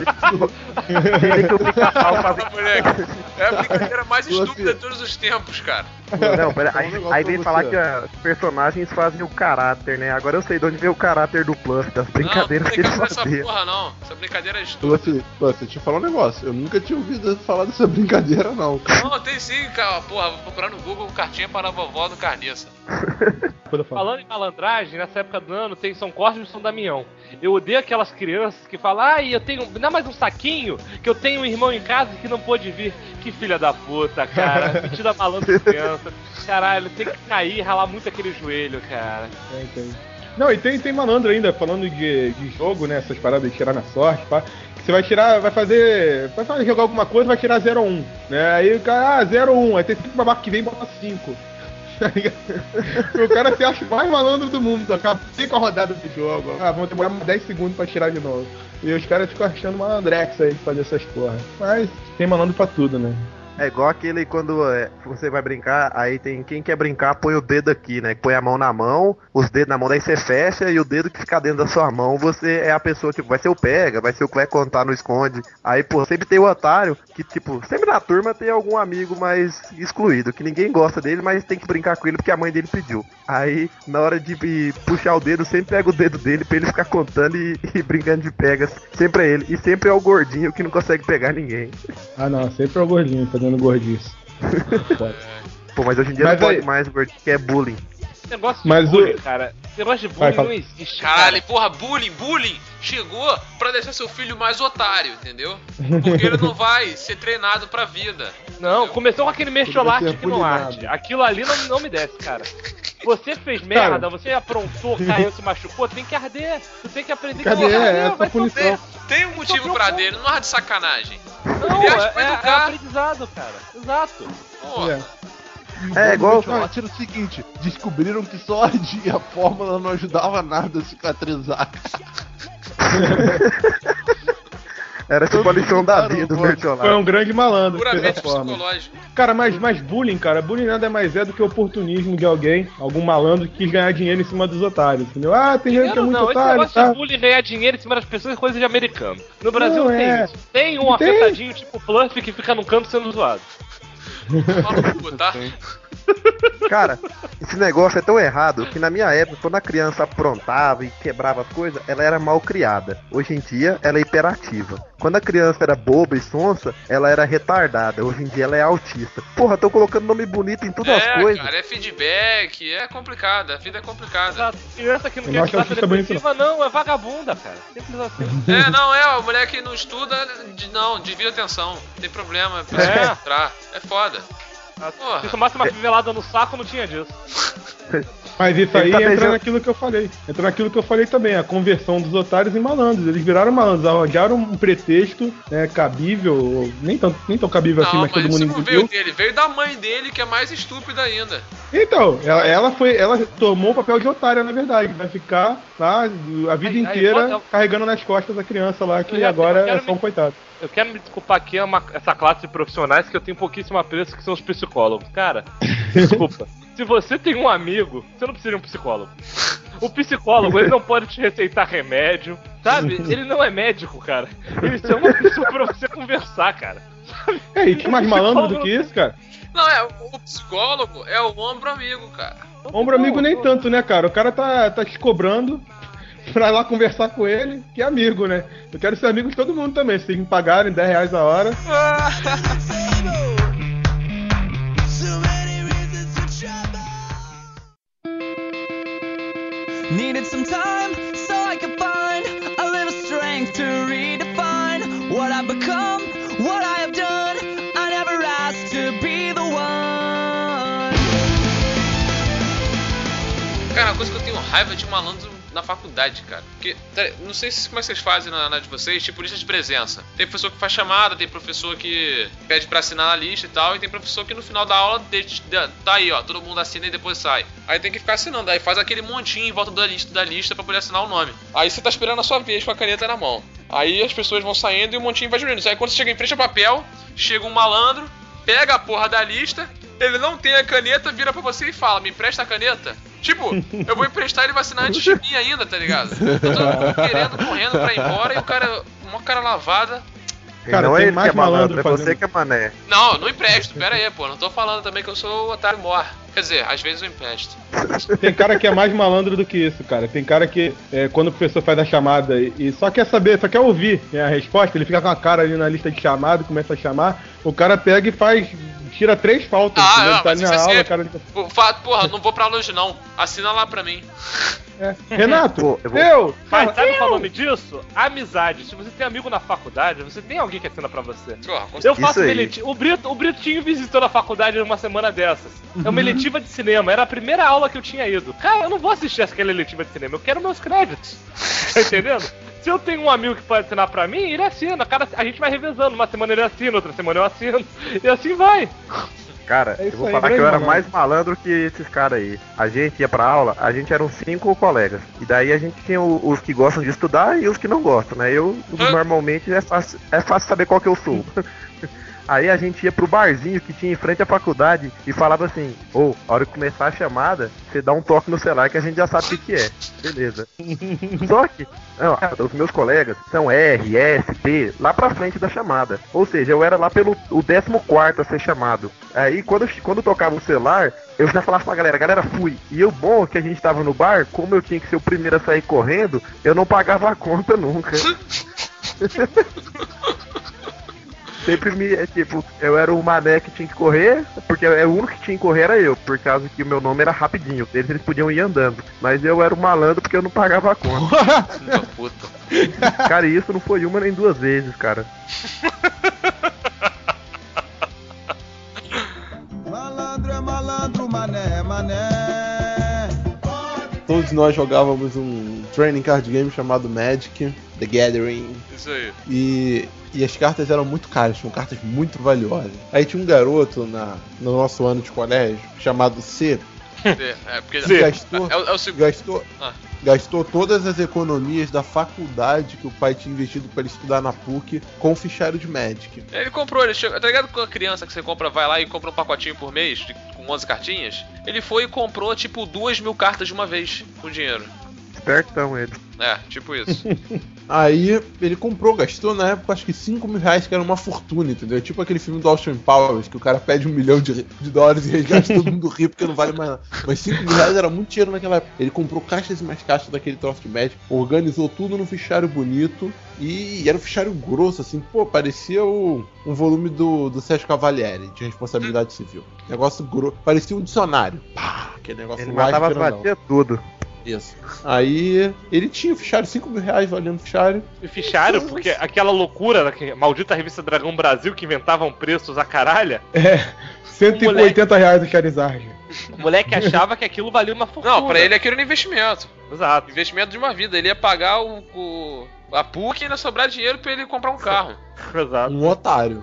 É a brincadeira mais estúpida de todos os tempos, cara. Não, pera, aí vem falar que os personagens fazem o caráter, né? Agora eu sei de onde veio o caráter do Plus, das brincadeiras que ele fazia. Essa porra não, essa brincadeira é estúpida. Deixa eu te falar um negócio, eu nunca tinha ouvido falar dessa brincadeira não, cara. Não, tem sim, cara, porra, vou procurar no Google cartinha para a vovó do Carniça. Falando em malandragem, nessa época do ano tem São Cosme e São Damião. Eu odeio aquelas crianças que falam, eu tenho, dá mais um saquinho, que eu tenho um irmão em casa que não pôde vir. Que filha da puta, cara, metida malandro de criança. Caralho, tem que cair e ralar muito aquele joelho, cara. Tem. Não, e tem malandro ainda, falando de jogo, né, essas paradas de tirar na sorte, pá. você vai jogar alguma coisa, vai tirar 0 ou 1, né? Aí o cara, 0 ou 1, aí tem sempre uma marca que vem e bota 5. O cara se acha mais malandro do mundo, acaba 5 rodadas do jogo. Vamos demorar 10 segundos pra tirar de novo. E os caras ficam achando malandrex aí de fazer essas porra. Mas tem malandro pra tudo, né? É igual aquele quando você vai brincar, aí tem quem quer brincar, põe o dedo aqui, né? Põe a mão na mão, os dedos na mão, daí você fecha e o dedo que fica dentro da sua mão, você é a pessoa, tipo, vai ser o pega, vai ser o que vai contar no esconde. Aí, pô, sempre tem o otário que, tipo, sempre na turma tem algum amigo mais excluído, que ninguém gosta dele, mas tem que brincar com ele porque a mãe dele pediu. Aí, na hora de puxar o dedo, sempre pega o dedo dele pra ele ficar contando e brincando de pegas. Sempre é ele. E sempre é o gordinho que não consegue pegar ninguém. Ah, não, sempre é o gordinho fazendo gordice. Pô, mas hoje em dia não pode mais o gordinho, que é bullying. Negócio de bullying, cara. Negócio de bullying não existe. Caralho, porra, bullying chegou pra deixar seu filho mais otário, entendeu? Porque ele não vai ser treinado pra vida. Não, entendeu? Começou com aquele mexolate que não arde. Aquilo ali não me desce, cara. Você fez merda, cara, você aprontou, caiu, se machucou, tem que arder. Tu tem que aprender que arder, punição. Tem um motivo pra arder, não arde de sacanagem. Não, é aprendizado, cara. Exato. Porra. É igual o seguinte, descobriram que só ardia, a fórmula não ajudava nada a cicatrizar. Era tipo a lição da vida do Bertolado. Foi um grande malandro. Puramente psicológico. Cara, mas bullying, cara, bullying nada mais é do que oportunismo de algum malandro que quis ganhar dinheiro em cima dos otários, entendeu? Tem gente que é muito otário, esse negócio de bullying, ganhar dinheiro em cima das pessoas é coisa de americano. No Brasil não tem isso. Tem um afetadinho tipo Fluff que fica no canto sendo zoado. Tá? Cara, esse negócio é tão errado que na minha época, quando a criança aprontava e quebrava as coisas, ela era mal criada. Hoje em dia, ela é hiperativa. Quando a criança era boba e sonsa, ela era retardada. Hoje em dia, ela é autista. Porra, tô colocando nome bonito em todas as coisas. Cara, é feedback, é complicado, a vida é complicada. Exato. Criança que não quer estudar depressiva, não, é vagabunda, cara. Simples assim. A mulher que não estuda, não, desvia atenção. Não tem problema, precisa entrar. É foda. Se tomasse uma fivelada no saco, não tinha disso. Mas isso aí entra naquilo que eu falei. Entra naquilo que eu falei também, a conversão dos otários em malandros. Eles viraram malandros, arranjaram um pretexto cabível, nem tão cabível assim, mas todo mundo entendeu. Veio da mãe dele, que é mais estúpida ainda. Então, ela tomou o papel de otária, na verdade. Vai ficar lá a vida inteira carregando nas costas a criança lá, que agora é só um coitado. Eu quero me desculpar aqui, essa classe de profissionais que eu tenho pouquíssimo apreço, que são os psicólogos. Cara, desculpa. Se você tem um amigo, você não precisa de um psicólogo. O psicólogo, ele não pode te receitar remédio, sabe? Ele não é médico, cara. Ele é uma pessoa pra você conversar, cara. Sabe? E que mais malandro do que isso, cara? Não, o psicólogo é o ombro amigo, cara. Ombro amigo nem tanto, né, cara? O cara tá te cobrando pra ir lá conversar com ele, que é amigo, né? Eu quero ser amigo de todo mundo também, se vocês me pagarem R$10 a hora. Needed some time so I could find a little strength to redefine what I've become, what I have done. I never asked to be the one. Cara, uma coisa que eu tenho raiva de malandro na faculdade, cara. Porque, não sei como é que vocês fazem na de vocês, tipo lista de presença. Tem professor que faz chamada, tem professor que pede pra assinar na lista e tal, e tem professor que no final da aula tá aí, ó, todo mundo assina e depois sai. Aí tem que ficar assinando, aí faz aquele montinho em volta da lista pra poder assinar o nome. Aí você tá esperando a sua vez com a caneta na mão. Aí as pessoas vão saindo e o montinho vai diminuindo. Aí quando você chega em frente ao papel, chega um malandro, pega a porra da lista, ele não tem a caneta, vira pra você e fala, me empresta a caneta? Tipo, eu vou emprestar, ele vai assinar antes de mim ainda, tá ligado? Eu tô correndo pra ir embora e o cara, uma cara lavada. Cara, não é ele mais que é malandro, é você que é mané. Não, não empresto, pera aí, pô. Não tô falando também que eu sou o otário mor. Quer dizer, às vezes eu empresto. Tem cara que é mais malandro do que isso, cara. Tem cara que, quando o professor faz a chamada e só quer saber, só quer ouvir a resposta, ele fica com a cara ali na lista de chamada, começa a chamar, o cara pega e tira 3 faltas. Não, tá na aula, cara... Porra, não vou pra longe não. Assina lá pra mim. Renato, Mas sabe qual é o nome disso? Amizade. Se você tem amigo na faculdade, você tem alguém que assina pra você. Eu faço uma eletiva. O Brito tinha visitou na faculdade uma semana dessas. É uma eletiva de cinema. Era a primeira aula que eu tinha ido. Cara, eu não vou assistir aquela eletiva de cinema. Eu quero meus créditos. Tá entendendo? Se eu tenho um amigo que pode assinar pra mim, ele assina. A gente vai revezando. Uma semana ele assina, outra semana eu assino. E assim vai. Cara, eu vou falar que eu era mais malandro que esses caras aí. A gente ia pra aula, a gente eram 5 colegas. E daí a gente tinha os que gostam de estudar e os que não gostam, né? Eu, normalmente, é fácil saber qual que eu sou. Aí a gente ia pro barzinho que tinha em frente à faculdade e falava assim: a hora que começar a chamada, você dá um toque no celular que a gente já sabe o que é. Beleza. Só que, os meus colegas são R, S, T, lá pra frente da chamada. Ou seja, eu era lá pelo 14º a ser chamado. Aí quando tocava o celular, eu já falava pra galera, fui. E o bom é que a gente tava no bar, como eu tinha que ser o primeiro a sair correndo, eu não pagava a conta nunca. Sempre eu era o mané que tinha que correr, porque o único que tinha que correr era eu, por causa que o meu nome era rapidinho, eles podiam ir andando. Mas eu era o malandro porque eu não pagava a conta. Puta. Cara, e isso não foi uma nem 2 vezes, cara. Malandro é malandro, mané, mané. Todos nós jogávamos um trading card game chamado Magic, The Gathering. Isso aí. E as cartas eram muito caras, tinham cartas muito valiosas. Aí tinha um garoto no nosso ano de colégio, chamado C. Porque gastou todas as economias da faculdade que o pai tinha investido para ele estudar na PUC com o fichário de Magic. Ele comprou, tá ligado com a criança que você vai lá e compra um pacotinho por mês com 11 cartinhas? Ele foi e comprou tipo 2.000 cartas de uma vez com dinheiro. Espertão ele. Tipo isso. Aí ele gastou na época acho que R$5.000, que era uma fortuna, entendeu? Tipo aquele filme do Austin Powers, que o cara pede $1 milhão de dólares e resgata todo mundo rir porque não vale mais nada. Mas R$5.000 era muito dinheiro naquela época. Ele comprou caixas e mais caixas daquele troço de Magic, organizou tudo num fichário bonito e era um fichário grosso, assim, parecia um volume do Sérgio Cavalieri, de responsabilidade civil. Negócio grosso, parecia um dicionário. Pá, aquele negócio ele matava, batia tudo. Isso. Aí ele tinha o fichário, R$5.000 valendo o fichário. E fichário, porque aquela loucura, maldita revista Dragão Brasil que inventavam preços a caralha. R$180 o Charizard. O moleque achava que aquilo valia uma fortuna. Não, pra ele aquilo era um investimento. Exato. Investimento de uma vida. Ele ia pagar a PUC e ainda sobrar dinheiro pra ele comprar um carro. Exato. Um otário.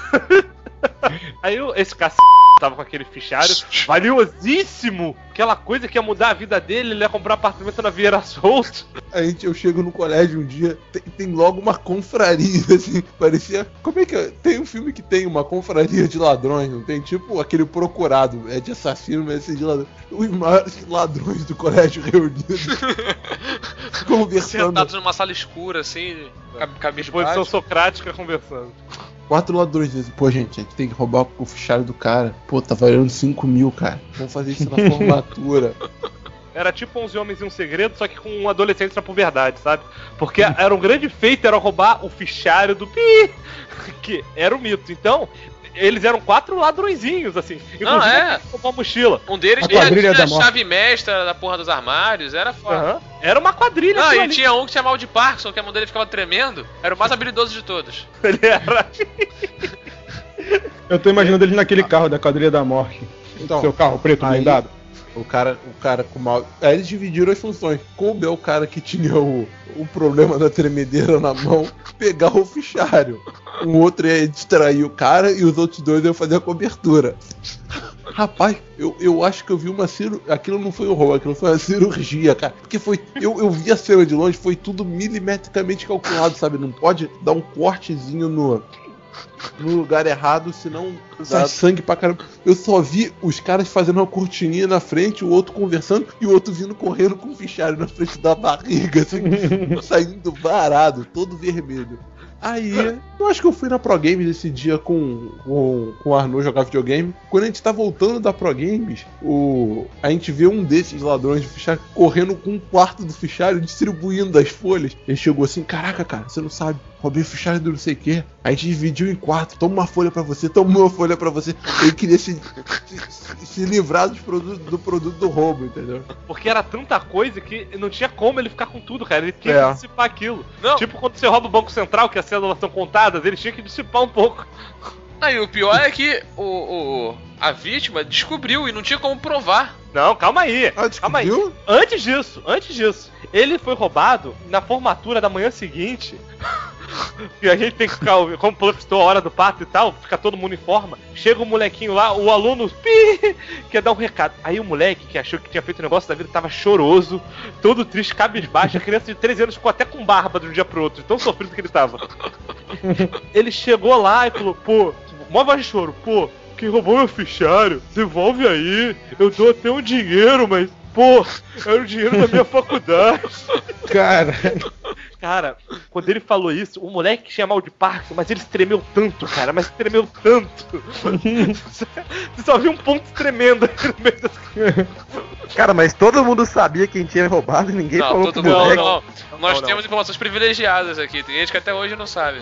Aí esse cacete tava com aquele fichário valiosíssimo, aquela coisa que ia mudar a vida dele, ele ia comprar um apartamento na Vieira Solto. Eu chego no colégio um dia, tem logo uma confraria, assim, parecia... Como é que é? Tem um filme que tem uma confraria de ladrões, não tem? Tipo aquele procurado, de assassino, mas assim, de ladrões. Os maiores ladrões do colégio reunidos, conversando. Sentados numa sala escura, assim, cabeça posição socrática conversando. 4 ladrões dizem, gente, a gente tem que roubar o fichário do cara. Tá valendo 5.000, cara. Vamos fazer isso na formatura. Era tipo 11 Homens e um Segredo, só que com um adolescente na puberdade, sabe? Porque era um grande feito, era roubar o fichário do Pi, que era o mito. Então, eles eram 4 ladrõezinhos, assim. Inclusive, roubar a mochila. Um deles tinha a chave mestra da porra dos armários, era foda. Uhum. Era uma quadrilha. Não, e tinha um que tinha mal de Parkinson, que a mão dele ficava tremendo. Era o mais habilidoso de todos. Ele era... Eu tô imaginando ele naquele carro da quadrilha da morte. Então, seu carro preto blindado. O cara com mal... Aí eles dividiram as funções. Coube é o cara que tinha o problema da tremedeira na mão pegar o fichário. Um outro ia distrair o cara e os outros 2 iam fazer a cobertura. Rapaz, eu acho que eu vi uma cirurgia. Aquilo não foi um roubo, aquilo foi uma cirurgia, cara. Porque foi. Eu vi a cena de longe, foi tudo milimetricamente calculado, sabe? Não pode dar um cortezinho no lugar errado, senão sai sangue pra caramba. Eu só vi os caras fazendo uma cortininha na frente, o outro conversando e o outro vindo correndo com o fichário na frente da barriga, assim, saindo varado, todo vermelho. Aí, eu acho que eu fui na Pro Games esse dia com o Arnaud jogar videogame. Quando a gente tá voltando da Pro Games, a gente vê um desses ladrões de fichário correndo com um quarto do fichário, distribuindo as folhas. Ele chegou assim, caraca, cara, você não sabe, roubei o fichário do não sei o que. A gente dividiu em 4, toma uma folha pra você, toma uma folha pra você. Ele queria se livrar do produto do roubo, entendeu? Porque era tanta coisa que não tinha como ele ficar com tudo, cara. Ele tinha que dissipar aquilo. Não. Tipo quando você rouba o Banco Central, que as cédulas são contadas, ele tinha que dissipar um pouco. Aí o pior é que a vítima descobriu e não tinha como provar. Não, calma aí. Calma aí. Antes disso. Ele foi roubado na formatura da manhã seguinte. E a gente tem que ficar, como professor, a hora do pato e tal, fica todo mundo em forma. Chega um molequinho lá, o aluno quer dar um recado. Aí o moleque que achou que tinha feito o negócio da vida tava choroso, todo triste, cabisbaixo. A criança de 13 anos ficou até com barba de um dia pro outro, tão sofrido que ele tava. Ele chegou lá e falou, pô, mó voz de choro, pô, quem roubou meu fichário, devolve aí, eu dou até um dinheiro, mas, pô, era o dinheiro da minha faculdade. Cara, quando ele falou isso, o moleque tinha mal de Parkinson, mas ele se tremeu tanto, cara, Você só viu um ponto tremendo aqui no meio das... Cara, mas todo mundo sabia quem tinha roubado e ninguém falou pro moleque. Não. Nós temos informações privilegiadas aqui, tem gente que até hoje não sabe.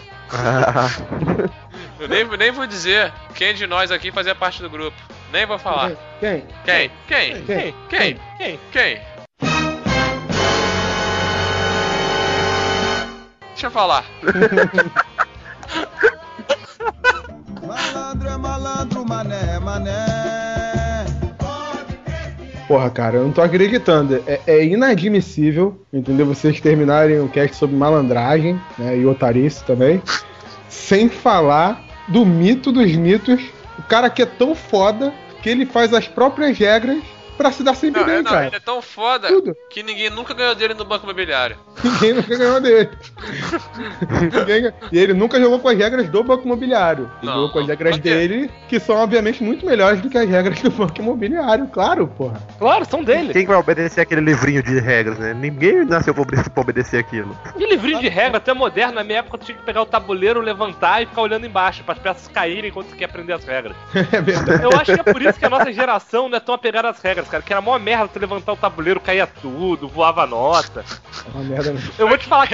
Eu nem vou dizer quem de nós aqui fazia parte do grupo. Nem vou falar. Quem? Deixa eu falar. Malandro é malandro, mané, mané. Porra, cara, eu não tô acreditando. É inadmissível, entendeu? Vocês terminarem o cast sobre malandragem, né, e otarice também, sem falar do mito dos mitos. O cara que é tão foda que ele faz as próprias regras pra se dar sempre bem, cara. Ele é tão foda que ninguém nunca ganhou dele no Banco Imobiliário. Ninguém nunca ganhou dele. E ele nunca jogou com as regras do Banco Imobiliário. Ele jogou com as regras dele, que são obviamente muito melhores do que as regras do Banco Imobiliário, claro, porra. Claro, são dele. Quem vai obedecer aquele livrinho de regras, né? Ninguém nasceu pra obedecer aquilo. E livrinho de regra até moderno, na minha época eu tinha que pegar o tabuleiro, levantar e ficar olhando embaixo, para as peças caírem enquanto você quer aprender as regras. É verdade. Eu acho que é por isso que a nossa geração não é tão apegada às regras, cara, que era a maior merda você levantar o tabuleiro, caía tudo, voava nota. Uma merda mesmo. Eu vou te falar que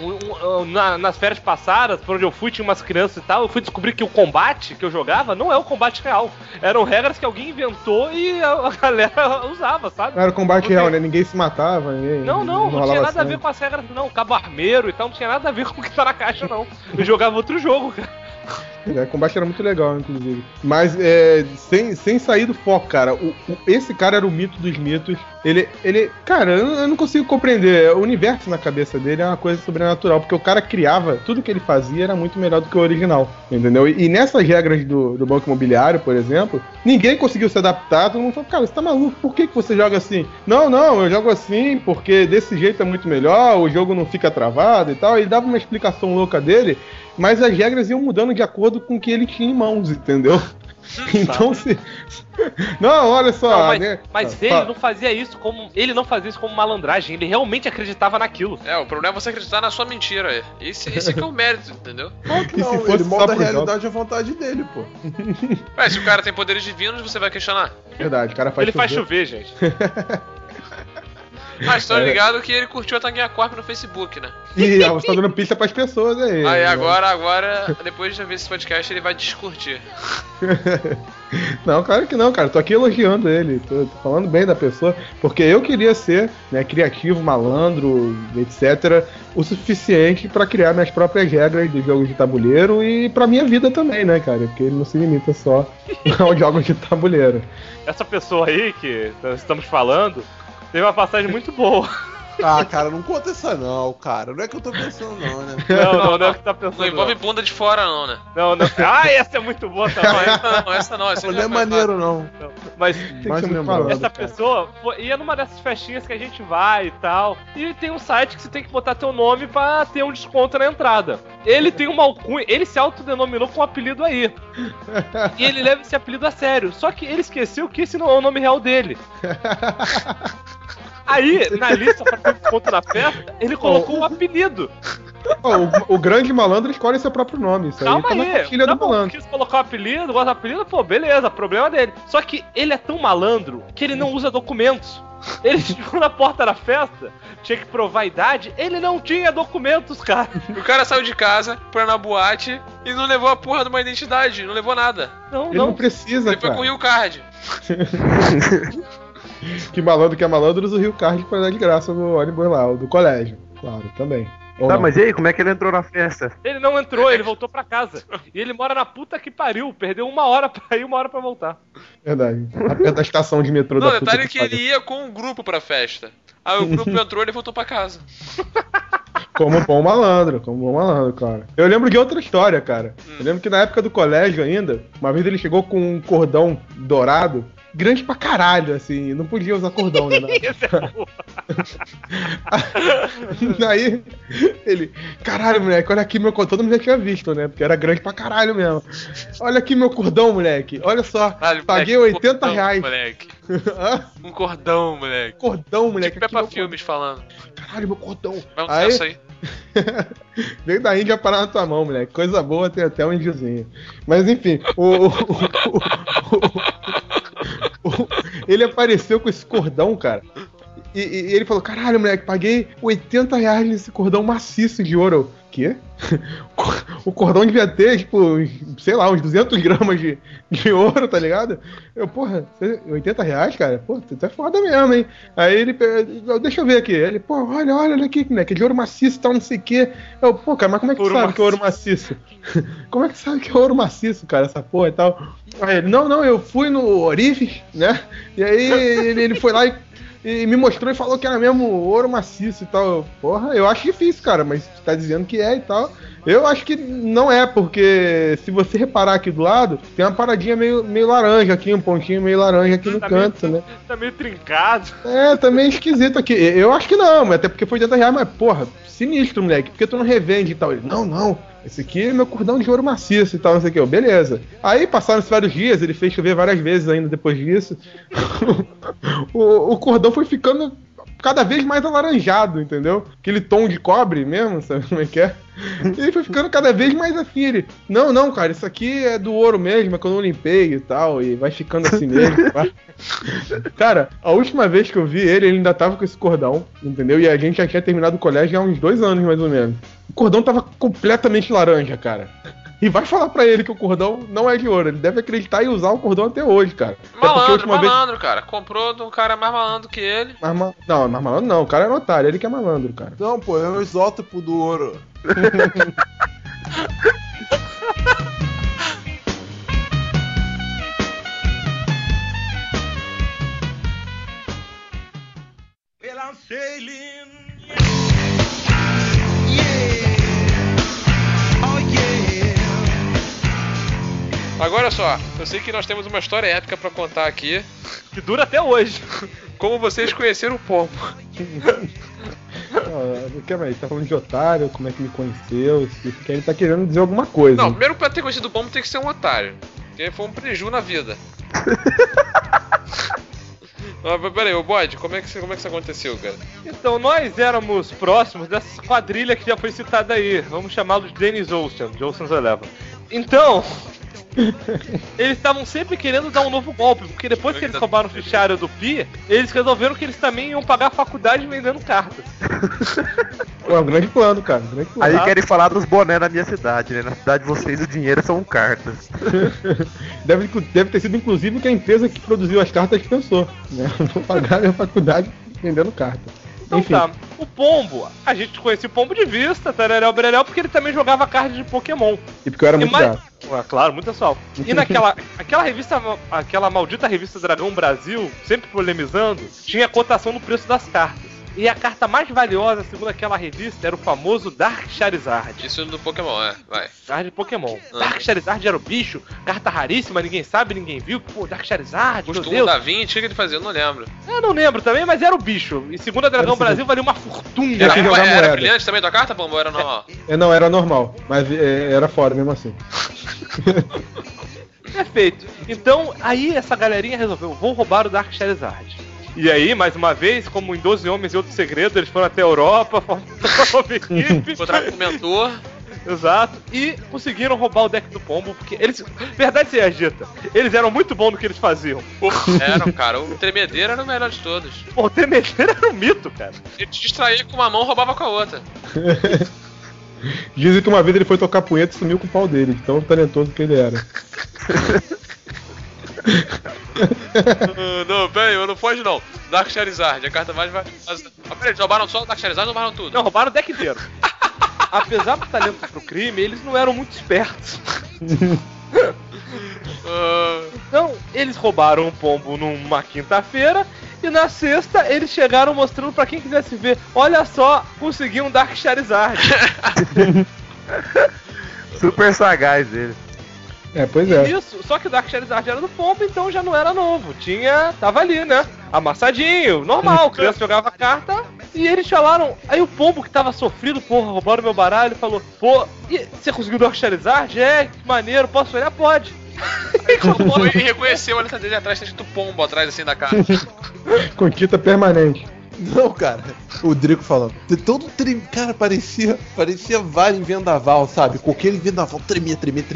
nas férias passadas, por onde eu fui, tinha umas crianças e tal, eu fui descobrir que o combate que eu jogava não é o combate real. Eram regras que alguém inventou e a galera usava, sabe? Não era o combate real, né? Ninguém se matava, ninguém... Não tinha nada a ver com as regras, não. O cabo armeiro e tal, não tinha nada a ver com o que tá na caixa, não. Eu jogava outro jogo, cara. O combate era muito legal, inclusive. Mas, sem sair do foco, cara, esse cara era o mito dos mitos. Ele cara, eu não consigo compreender. O universo na cabeça dele é uma coisa sobrenatural, porque o cara criava, tudo que ele fazia era muito melhor do que o original, entendeu? E nessas regras do Banco Imobiliário, por exemplo, ninguém conseguiu se adaptar. Todo mundo falou, cara, você tá maluco? Por que você joga assim? Não, eu jogo assim porque desse jeito é muito melhor, o jogo não fica travado e tal. Ele dava uma explicação louca dele, mas as regras iam mudando de acordo com o que ele tinha em mãos, entendeu? Então se... Não, olha só. Não, mas ele não fazia isso como. Ele não fazia isso como malandragem, ele realmente acreditava naquilo. O problema é você acreditar na sua mentira. Esse que é o mérito, entendeu? E se fosse ele molda a realidade à vontade dele, pô. Se o cara tem poderes divinos, você vai questionar. Verdade, o cara faz chover. Faz chover, gente. Mas tô ligado que ele curtiu a Tanguinha Corp no Facebook, né? E você tá dando pista pras pessoas aí. Aí agora, depois de ver esse podcast, ele vai descurtir. Não, claro que não, cara. Tô aqui elogiando ele. Tô falando bem da pessoa. Porque eu queria ser, né, criativo, malandro, etc. O suficiente pra criar minhas próprias regras de jogos de tabuleiro e pra minha vida também, né, cara? Porque ele não se limita só aos jogos de tabuleiro. Essa pessoa aí que nós estamos falando teve uma passagem muito boa. Ah, cara, não conta essa não, cara. Não é que eu tô pensando não, né? Não é o que tá pensando. Não envolve bunda de fora não, né? Não. Essa é muito boa também. Essa não. Não é maneiro não. Mas essa cara. pessoa ia numa dessas festinhas que a gente vai e tal, e tem um site que você tem que botar teu nome pra ter um desconto na entrada. Ele tem uma alcunha, ele se autodenominou com um apelido aí. E ele leva esse apelido a sério. Só que ele esqueceu que esse não é o nome real dele. Aí, na lista pra ter desconto na festa, ele colocou um apelido. O grande malandro escolhe seu próprio nome. Isso Calma aí tá na cartilha do malandro. Quis colocar um apelido, gosta do apelido, pô, beleza, problema dele. Só que ele é tão malandro que ele não usa documentos. Ele chegou na porta da festa, tinha que provar a idade, ele não tinha documentos, cara. O cara saiu de casa pra ir na boate e não levou a porra de uma identidade, não levou nada. Ele não precisa, ele foi com o Rio Card. Que malandro usa o Rio Card pra dar de graça no ônibus lá, do colégio. Claro, também. Tá, mas e aí, como é que ele entrou na festa? Ele não entrou, ele voltou pra casa. E ele mora na puta que pariu. Perdeu 1 hora pra ir, 1 hora pra voltar. Verdade. Perto da estação de metrô Não, da puta detalhe que pariu. ele ia com um grupo pra festa. Aí o grupo entrou e ele voltou pra casa. Como bom malandro, cara. Eu lembro de outra história, cara. Eu lembro que na época do colégio ainda, uma vez ele chegou com um cordão dourado, grande pra caralho, assim, não podia usar cordão, né? Aí, ele, caralho, moleque, olha aqui meu cordão, todo mundo já tinha visto, né? Porque era grande pra caralho mesmo. Olha aqui meu cordão, moleque, olha só, Caralho, paguei moleque, R$80. Cordão, moleque. Um cordão, moleque. Cordão, moleque. Tipo Peppa Filmes falando. Caralho, meu cordão. Vamos aí... isso aí. Veio da Índia parar na tua mão, moleque. Coisa boa, tem até um índiozinho. Mas enfim, ele apareceu com esse cordão, cara. E ele falou, caralho, moleque, paguei R$80 nesse cordão maciço de ouro. Quê? O cordão devia ter, tipo, sei lá, uns 200 gramas de ouro, tá ligado? Eu, porra, R$80, cara? Pô, tu é foda mesmo, hein? Aí ele, deixa eu ver aqui. Ele, pô, olha aqui, moleque, de ouro maciço e tal, não sei o quê. Eu, pô, cara, mas como é que tu sabe que é ouro maciço? Como é que sabe que é ouro maciço, cara, essa porra e tal? Aí ele, não, eu fui no Orifice, né? E aí ele foi lá e me mostrou e falou que era mesmo ouro maciço e tal. Porra, eu acho difícil, cara, mas tu tá dizendo que é e tal. Eu acho que não é, porque se você reparar aqui do lado, tem uma paradinha meio laranja aqui, um pontinho meio laranja aqui no canto, né? Tá meio trincado. É, tá meio esquisito aqui. Eu acho que não, mas até porque foi R$80, mas porra, sinistro, moleque, porque tu não revende e tal. Ele, não, esse aqui é meu cordão de ouro maciço e tal, não sei o que. Beleza. Aí passaram-se vários dias, ele fez chover várias vezes ainda depois disso. o cordão foi ficando cada vez mais alaranjado, entendeu? Aquele tom de cobre mesmo, sabe como é que é? E ele foi ficando cada vez mais assim, ele... Não, cara, isso aqui é do ouro mesmo, é que eu não limpei e tal, e vai ficando assim mesmo. Cara, a última vez que eu vi ele ainda tava com esse cordão, entendeu? E a gente já tinha terminado o colégio há uns 2 anos, mais ou menos. O cordão tava completamente laranja, cara. E vai falar pra ele que o cordão não é de ouro. Ele deve acreditar e usar o cordão até hoje, cara. Malandro, cara. Comprou de um cara mais malandro que ele. Não, mais malandro não. O cara é otário. Ele que é malandro, cara. Não, pô, é um isótopo do ouro. I'm sailing. Agora só, eu sei que nós temos uma história épica pra contar aqui. Que dura até hoje. Como vocês conheceram o pombo. Ele tá falando de otário, como é que me conheceu, se ele tá querendo dizer alguma coisa. Não, primeiro pra ter conhecido o pombo tem que ser um otário. Porque foi um preju na vida. Mas peraí, ô Bode, como é que isso aconteceu, cara? Então, nós éramos próximos dessa quadrilha que já foi citada aí. Vamos chamá-los de Dennis Ocean, de Ocean's Eleven. Então, eles estavam sempre querendo dar um novo golpe, porque depois que eles roubaram o fichário do Pi, eles resolveram que eles também iam pagar a faculdade vendendo cartas. Pô, é um grande plano, cara. Aí querem falar dos bonés da minha cidade, né? Na cidade de vocês o dinheiro são cartas. Deve ter sido inclusive que a empresa que produziu as cartas pensou, né? Vou pagar a minha faculdade vendendo cartas. Então enfim. Tá, o Pombo, a gente conhecia o Pombo de vista, Tararel Bererel, porque ele também jogava cartas de Pokémon. E porque eu era muito gato. Claro, muito pessoal. E aquela revista, aquela maldita revista Dragão Brasil, sempre polemizando, tinha cotação no preço das cartas. E a carta mais valiosa, segundo aquela revista, era o famoso Dark Charizard. Isso do Pokémon, vai. Charizard de Pokémon. Dark Charizard era o bicho, carta raríssima, ninguém sabe, ninguém viu. Pô, Dark Charizard, custou um da 20, chega de fazer, eu não lembro. Eu não lembro também, mas era o bicho. E segundo a Dragão Brasil, valia uma fortuna. Era brilhante também tua carta, Pombo, ou era normal? Não, era normal, mas era fora mesmo assim. Perfeito. Então, aí essa galerinha resolveu, vou roubar o Dark Charizard. E aí, mais uma vez, como em 12 Homens e Outro Segredo, eles foram até a Europa, formaram uma equipe. Encontraram com o mentor. Exato. E conseguiram roubar o deck do Pombo, porque eles... Verdade seja dita, eles eram muito bons no que eles faziam. Eram, cara. O tremedeiro era o melhor de todos. Pô, o tremedeiro era um mito, cara. Ele te distraía com uma mão, roubava com a outra. Dizem que uma vez ele foi tocar punheta e sumiu com o pau dele, de tão talentoso que ele era. Não, peraí, não foge não. Dark Charizard, a carta mais vai. Peraí, eles roubaram só o Dark Charizard ou roubaram tudo? Não, roubaram o deck inteiro. apesar do talento pro crime, eles não eram muito espertos. Então, eles roubaram um pombo numa quinta-feira e na sexta eles chegaram mostrando pra quem quisesse ver. Olha só, consegui um Dark Charizard. Super sagaz ele. Pois é. Isso, só que o Dark Charizard era do pombo, então já não era novo. Tava ali, né? Amassadinho, normal, criança jogava carta. E eles falaram, aí o pombo que tava sofrido, porra, roubaram meu baralho, falou, pô, e você conseguiu o Dark Charizard? Que maneiro, posso olhar? Pode. E reconheceu a letra dele atrás, tá escrito pombo atrás assim da carta. Com tinta permanente. Não, cara, o Drico falando. Todo cara, parecia vara em vendaval, sabe? Com aquele vendaval tremia.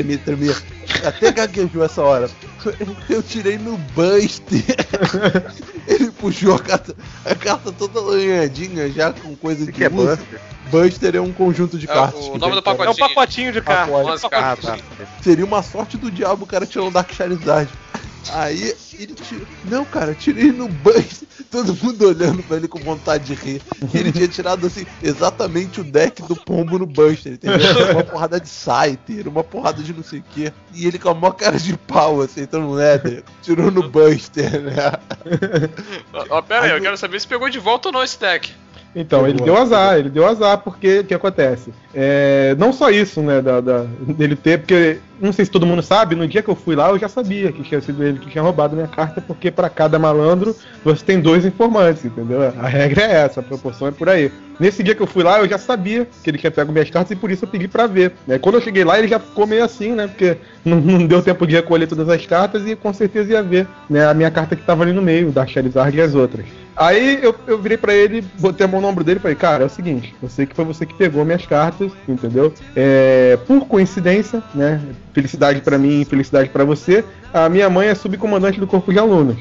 Até gaguejou essa hora. Eu tirei no Buster. Ele puxou a carta toda lanhadinha, já com coisa de que é Buster? Buster é um conjunto de cartas. O nome do pacotinho. É um pacotinho de cartas. Tá. Seria uma sorte do diabo o cara tirando um Dark Charizard. Aí ele tirou. Não, cara, tirei no Buster. Todo mundo olhando pra ele com vontade de rir. Ele tinha tirado assim, exatamente o deck do pombo no Buster, entendeu? Uma porrada de Scyther, uma porrada de não sei o que. E ele com a maior cara de pau, assim, entrando no Nether, tirou no Buster, né? Pera aí, eu quero saber se pegou de volta ou não esse deck. Então, ele deu azar, porque o que acontece? Não só isso, né, dele ter, porque, não sei se todo mundo sabe, no dia que eu fui lá eu já sabia que tinha sido ele que tinha roubado minha carta, porque pra cada malandro você tem 2 informantes, entendeu? A regra é essa, a proporção é por aí. Nesse dia que eu fui lá eu já sabia que ele tinha pego minhas cartas e por isso eu pedi pra ver, né? Quando eu cheguei lá ele já ficou meio assim, né, porque não deu tempo de recolher todas as cartas e com certeza ia ver, né, a minha carta que tava ali no meio, da Charizard e as outras. Aí eu virei pra ele, botei a mão no ombro dele e falei, cara, é o seguinte, eu sei que foi você que pegou minhas cartas, entendeu? Por coincidência, né, felicidade pra mim e felicidade pra você, a minha mãe é subcomandante do corpo de alunos.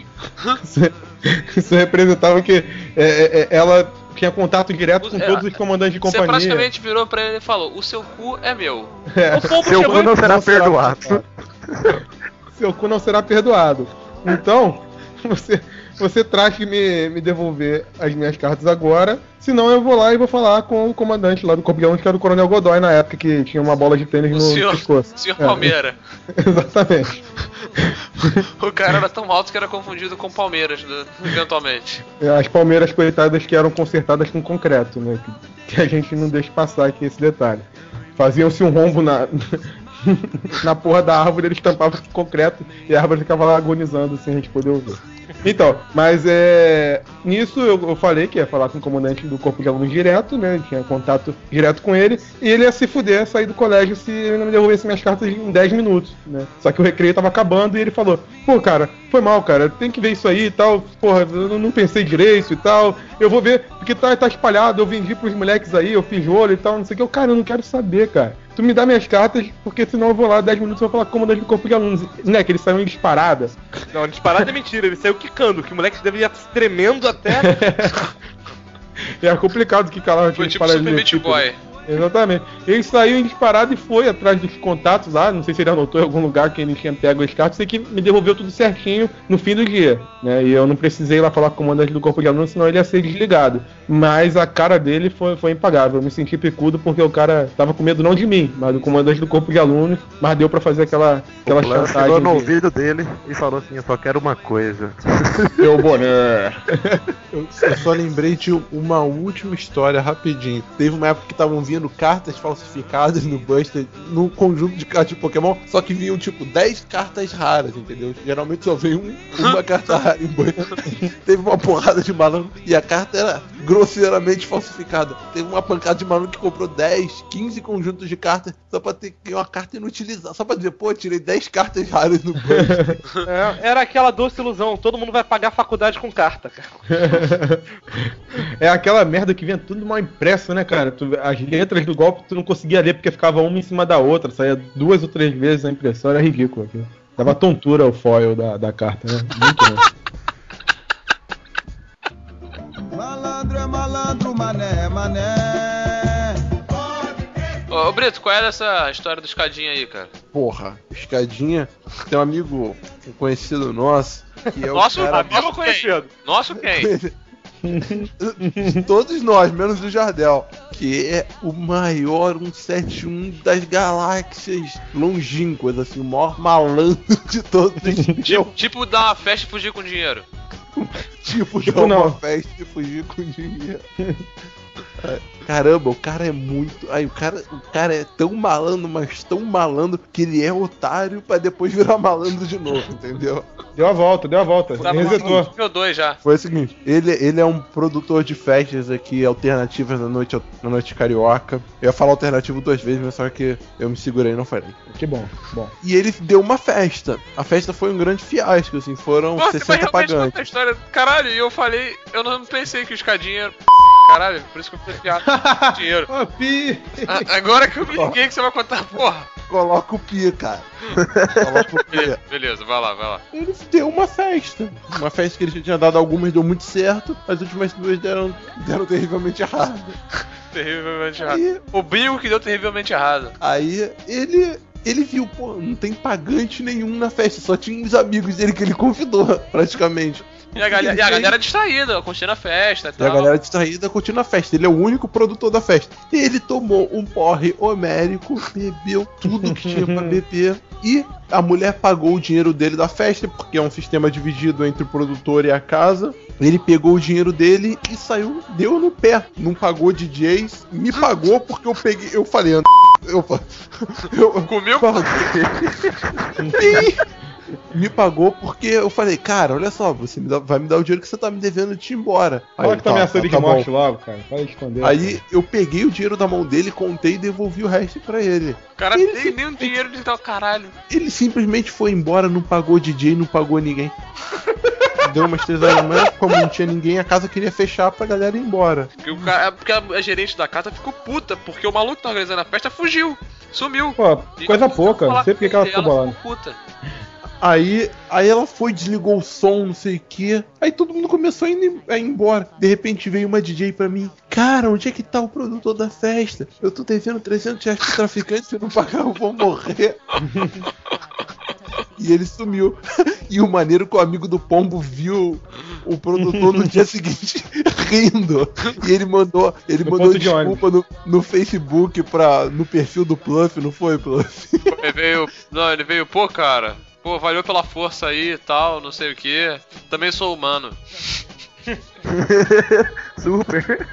Isso representava que ela tinha contato direto com todos os comandantes de companhia. Você praticamente virou pra ele e falou, o seu cu é meu. O pombo seu cu não será perdoado. Seu cu não será perdoado. Então, você traz que me devolver as minhas cartas agora, senão eu vou lá e vou falar com o comandante lá do Corpo de Alunos, que era o Coronel Godoy na época, que tinha uma bola de tênis no pescoço. Senhor Palmeira. Exatamente. O cara era tão alto que era confundido com Palmeiras, eventualmente. As palmeiras coitadas que eram consertadas com concreto, né? Que a gente não deixa passar aqui esse detalhe. Faziam-se um rombo na porra da árvore, eles tampavam com concreto e a árvore ficava lá agonizando sem a gente poder ouvir. Então, mas nisso eu falei que ia falar com o comandante do Corpo de Alunos direto, né? Tinha contato direto com ele, e ele ia se fuder, sair do colégio se ele não me devolvesse minhas cartas em 10 minutos, né? Só que o recreio tava acabando e ele falou, pô, cara, foi mal, cara, tem que ver isso aí e tal, porra, eu não pensei direito e tal, eu vou ver, porque tá espalhado, eu vendi pros moleques aí, eu fiz rolo e tal, não sei o que, cara, eu não quero saber, cara. Tu me dá minhas cartas, porque senão eu vou lá 10 minutos e vou falar com o comandante do Corpo de Alunos. Né, que ele saiu em disparada. Não, disparada é mentira, ele saiu quicando, que o moleque devia estar tremendo até. É complicado que calava foi tipo Super Meat Boy. Exatamente. Ele saiu em disparada e foi atrás dos contatos lá, não sei se ele anotou em algum lugar que ele tinha pego as cartas, sei que me devolveu tudo certinho no fim do dia, né? E eu não precisei ir lá falar com o comandante do Corpo de Alunos, senão ele ia ser desligado. Mas a cara dele foi impagável, eu me senti picudo porque o cara tava com medo não de mim, mas do comandante do Corpo de Alunos, mas deu pra fazer aquela chantagem. Chegou no ouvido dele e falou assim, eu só quero uma coisa. Meu boné. Eu só lembrei de uma última história rapidinho. Teve uma época que estavam vindo cartas falsificadas no Buster, num conjunto de cartas de Pokémon, só que vinham tipo 10 cartas raras, entendeu? Geralmente só vem uma carta rara em Buster. Teve uma porrada de malandro e a carta era grosseiramente falsificada. Teve uma pancada de malandro que comprou 10, 15 conjuntos de cartas só pra ter uma carta inutilizada. Só pra dizer, pô, tirei 10 cartas raras no Buster. Era aquela doce ilusão, todo mundo vai pagar a faculdade com carta, cara. É aquela merda que vinha tudo mal impresso, né, cara? As letras do golpe tu não conseguia ler porque ficava uma em cima da outra, saía 2 ou 3 vezes a impressão, era ridículo aqui. Dava tontura o foil da carta, né? Muito bom. Malandro é malandro, mané, mané. Ô Brito, qual é essa história do Escadinha aí, cara? Porra, Escadinha, tem um amigo, um conhecido nosso, que é nosso o cara... amigo conhecido. Nosso quem? Todos nós, menos o Jardel, que é o maior 171 das galáxias longínquas, assim, o maior malandro de todos. Tipo dar uma festa e fugir com dinheiro. Tipo dar uma festa e fugir com dinheiro. Caramba, o cara é muito. Aí o cara é tão malandro, mas tão malandro que ele é otário pra depois virar malandro de novo, entendeu? Deu a volta. Resetou. Deu 2 já. Foi o seguinte, ele é um produtor de festas aqui, alternativas na noite carioca. Eu ia falar alternativo 2 vezes, mas só que eu me segurei e não falei. Que bom. E ele deu uma festa. A festa foi um grande fiasco, assim, foram 60 pagantes. História. Caralho, e eu falei, eu não pensei que o escadinha era... Caralho, por isso que eu falei piada. Dinheiro. Agora que eu me liguei que você vai contar, porra. Coloca o pi, cara. Coloca o pi. Beleza, vai lá. Ele deu uma festa. Uma festa que ele já tinha dado algumas, deu muito certo. As últimas 2 deram terrivelmente errado. Terrivelmente errado. O bingo que deu terrivelmente errado. Aí ele viu, pô, não tem pagante nenhum na festa. Só tinha os amigos dele que ele convidou, praticamente. E a galera distraída, curtindo a festa e tal. E a galera distraída, curtindo a festa. Ele é o único produtor da festa. Ele tomou um porre homérico, bebeu tudo que tinha pra beber. E a mulher pagou o dinheiro dele da festa, porque é um sistema dividido entre o produtor e a casa. Ele pegou o dinheiro dele e saiu, deu no pé. Não pagou DJs, me pagou porque eu falei, eu comeu? Me pagou porque eu falei, cara, olha só, você vai me dar o dinheiro que você tá me devendo de ir embora. Fala que tá ameaçando de morte logo, cara. Vai esconder. Aí eu peguei o dinheiro da mão dele, contei e devolvi o resto pra ele. O cara tem nem um dinheiro de tal caralho. Ele simplesmente foi embora, não pagou DJ, não pagou ninguém. Deu umas 3 horas da manhã, como não tinha ninguém, a casa queria fechar pra galera ir embora. Porque a gerente da casa ficou puta, porque o maluco que tá organizando a festa fugiu, sumiu. Pô, coisa pouca, não sei porque que ela ficou bolando. Aí ela foi, desligou o som, não sei o que. Aí todo mundo começou a ir embora. De repente veio uma DJ pra mim. Cara, onde é que tá o produtor da festa? Eu tô devendo 300 reais pro traficante, se eu não pagar eu vou morrer. E ele sumiu. E o maneiro que o amigo do Pombo viu o produtor no dia seguinte rindo. E ele mandou desculpa no Facebook no perfil do Pluff, não foi, Pluff? Ele veio, pô, cara. Pô, valeu pela força aí e tal, não sei o que. Também sou humano. Super.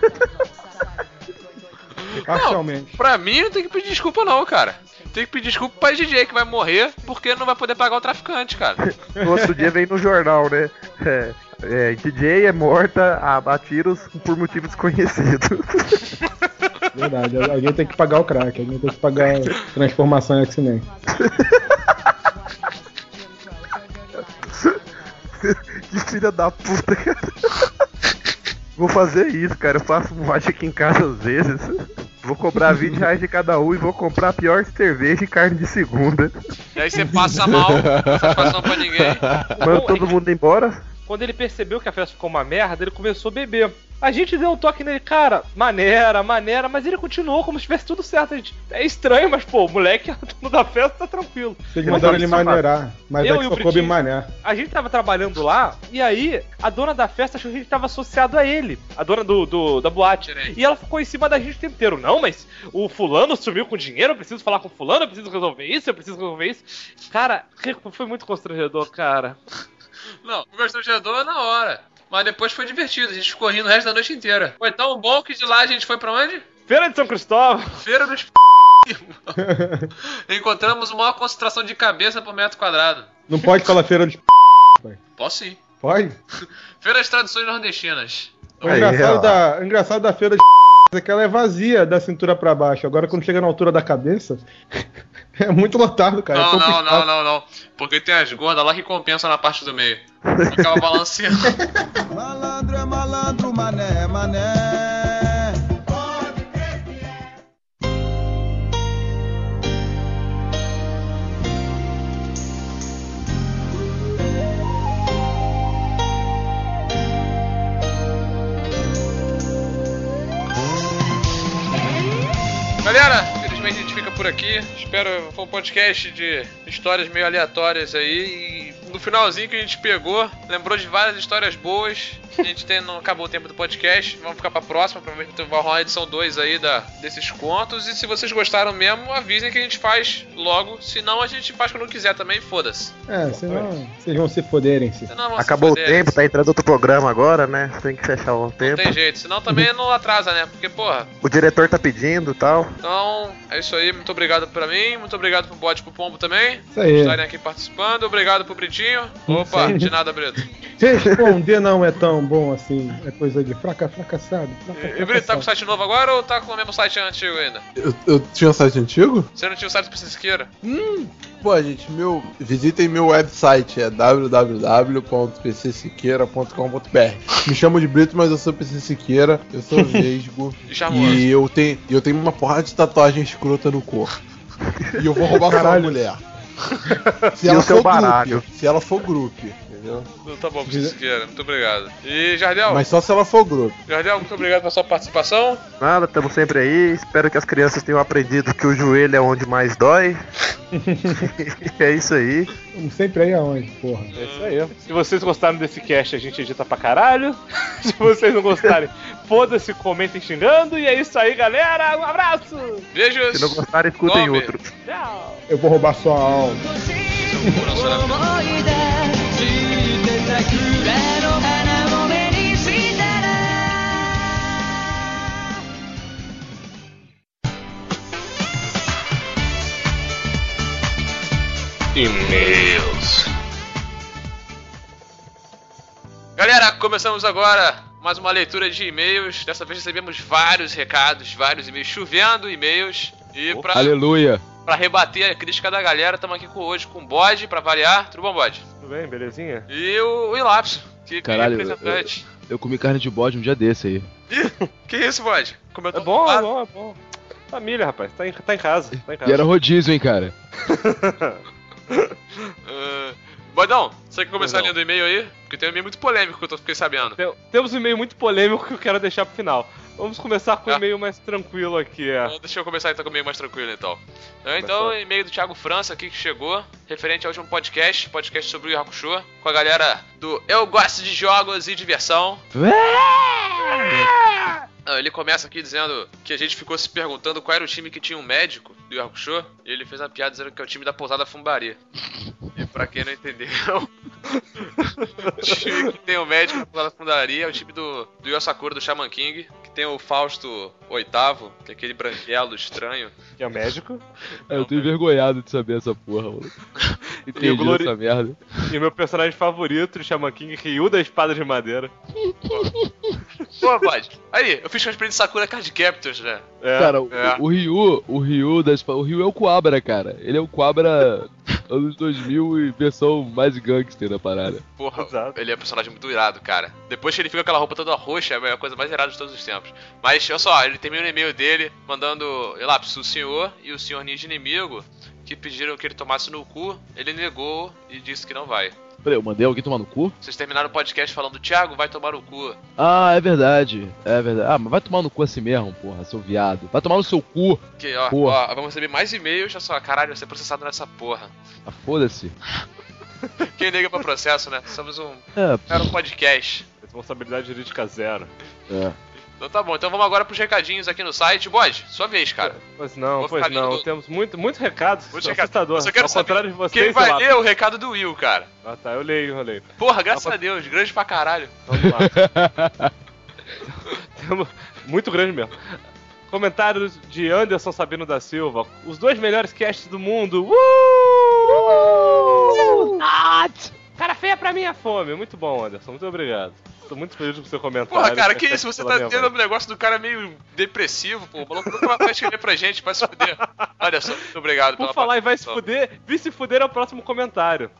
Parcialmente. Pra mim não tem que pedir desculpa não, cara. Tem que pedir desculpa pra DJ que vai morrer porque não vai poder pagar o traficante, cara. No outro dia vem no jornal, né? DJ é morta a tiros por motivo desconhecido. Verdade, alguém tem que pagar o crack, alguém tem que pagar a transformação em X-Men. Que filha da puta, cara. Vou fazer isso, cara. Eu faço boate aqui em casa às vezes. Vou cobrar 20 reais de cada um e vou comprar a pior cerveja e carne de segunda. E aí você passa mal, não faz passão pra ninguém. Manda todo mundo embora. Quando ele percebeu que a festa ficou uma merda, ele começou a beber. A gente deu um toque nele, cara, maneira, mas ele continuou como se tivesse tudo certo. É estranho, mas pô, o moleque dono da festa tá tranquilo. Vocês mandaram ele maneirar, mas é que só coube mané. A gente tava trabalhando lá, e aí a dona da festa achou que a gente tava associado a ele, a dona da boate. E ela ficou em cima da gente o tempo inteiro. Não, mas o fulano sumiu com dinheiro, eu preciso falar com o fulano, eu preciso resolver isso. Cara, foi muito constrangedor, cara. Não, foi constrangedor na hora. Mas depois foi divertido, a gente ficou rindo o resto da noite inteira. Foi tão bom que de lá a gente foi pra onde? Feira de São Cristóvão. Feira dos Encontramos uma maior concentração de cabeça por metro quadrado. Não pode falar feira dos Posso sim. Pode? Feira das tradições nordestinas. O engraçado da feira é que ela é vazia da cintura pra baixo. Agora quando chega na altura da cabeça, é muito lotado, cara. Não. Porque tem as gordas lá que compensam na parte do meio. Ficava balanceando. Malandro é malandro, mané, mané. Galera, infelizmente a gente fica por aqui. Espero foi um podcast de histórias meio aleatórias aí. E no finalzinho que a gente pegou, lembrou de várias histórias boas. A gente não acabou o tempo do podcast. Vamos ficar pra próxima. Provavelmente vai rolar a edição 2 aí desses contos. E se vocês gostaram mesmo, avisem que a gente faz logo. Senão a gente faz quando quiser também, foda-se. Senão vocês vão se foderem. Acabou o tempo, tá entrando outro programa agora, né? Tem que fechar o tempo. Não tem jeito, senão também não atrasa, né? Porque, porra... O diretor tá pedindo e tal. Então, é isso aí. Muito obrigado pra mim. Muito obrigado pro Bode e pro Pombo também. Isso aí. Por estarem aqui participando. Obrigado pro Britinho. Opa, de nada, Brito. Responder não é tão bom assim. É coisa de fracassado. E Brito, tá com o site novo agora ou tá com o mesmo site antigo ainda? Eu tinha um site antigo? Você não tinha o site do PC Siqueira? Pô, gente, visitem meu website, é www.pcsiqueira.com.br. Me chamo de Brito, mas eu sou PC Siqueira, eu sou vesgo. E eu tenho uma porrada de tatuagem escrota no corpo. E eu vou roubar sua mulher. Se ela for grupo, entendeu? Tá bom, PC Siqueira, muito obrigado. E Jardel? Mas só se ela for grupo. Jardel, muito obrigado pela sua participação. Nada, estamos sempre aí. Espero que as crianças tenham aprendido que o joelho é onde mais dói. É isso aí. Estamos sempre aí aonde, porra. É isso aí. Se vocês gostaram desse cast, a gente edita pra caralho. Se vocês não gostarem, foda-se, comentem xingando. E é isso aí, galera. Um abraço. Beijos. Se não gostarem, escutem outro. Tchau. Eu vou roubar sua alma. E-mails. Galera, começamos agora mais uma leitura de e-mails. Dessa vez recebemos vários recados, vários e-mails, chovendo e-mails. E aleluia! Pra rebater a crítica da galera, estamos aqui hoje com o Bode, pra variar. Tudo bom, Bode? Tudo bem, belezinha? E o Ilapso, que caralho, é representante. Eu comi carne de bode um dia desse aí. Ih, que isso, Bode? É bom. Família, rapaz, tá em casa. E era rodízio, hein, cara? Bodão, você quer começar lendo o e-mail aí? Porque tem um e-mail muito polêmico que eu fiquei sabendo. Temos um e-mail muito polêmico que eu quero deixar pro final. Vamos começar com um e-mail mais tranquilo aqui. Então, deixa eu começar então com o e-mail mais tranquilo então. Então, e-mail do Thiago França aqui que chegou, referente ao último podcast sobre o Yu Hakusho, com a galera do Eu Gosto de Jogos e Diversão. Ele começa aqui dizendo que a gente ficou se perguntando qual era o time que tinha um médico do Yu Hakusho, e ele fez uma piada dizendo que é o time da Pousada Fumbari. E pra quem não entendeu, o time que tem o médico da Pousada Fumbari é o time do Yu Sakura, do Shaman King, que tem o Fausto VIII, que é aquele branquelo estranho. Que é o médico? Eu tô envergonhado de saber essa porra, mano. Entendi essa merda. E o meu personagem favorito, o Shaman King, Ryu da Espada de Madeira. Pô, Bud, aí, eu fiz cosplay de Sakura Card Captors, né? Cara, o Ryu é o Quabra, cara. Ele é o Quabra anos 2000 e versão mais gangster da parada. Porra, ele é um personagem muito irado, cara. Depois que ele fica com aquela roupa toda roxa, é a coisa mais irada de todos os tempos. Mas, olha só, ele termina o e-mail dele mandando, o senhor e o senhor ninja inimigo que pediram que ele tomasse no cu, ele negou e disse que não vai. Peraí, eu mandei alguém tomar no cu? Vocês terminaram o podcast falando, Thiago, vai tomar no cu. Ah, é verdade. Ah, mas vai tomar no cu assim mesmo, porra, seu viado. Vai tomar no seu cu. Que, ó, vamos receber mais e-mails, olha só, caralho, vai ser processado nessa porra. Ah, foda-se. Quem liga pra processo, né? Somos um podcast. Responsabilidade jurídica zero. Então tá bom, então vamos agora pros recadinhos aqui no site. Bode, sua vez, cara. Pois não. Temos muito recado. Assustador. Eu só quero ao contrário de vocês, quem vai ler o recado do Will, cara. Ah tá, eu leio. Porra, graças a Deus, grande pra caralho. Vamos lá. Muito grande mesmo. Comentários de Anderson Sabino da Silva. Os 2 melhores casts do mundo. Cara feia pra mim é fome. Muito bom, Anderson. Muito obrigado. Tô muito feliz com o seu comentário. Porra, cara, que isso? Você tá tendo um negócio do cara meio depressivo, pô. O maluco nunca vai escrever pra gente, vai se fuder. Olha só, muito obrigado pela falar e vai se fuder, se fuder é o próximo comentário.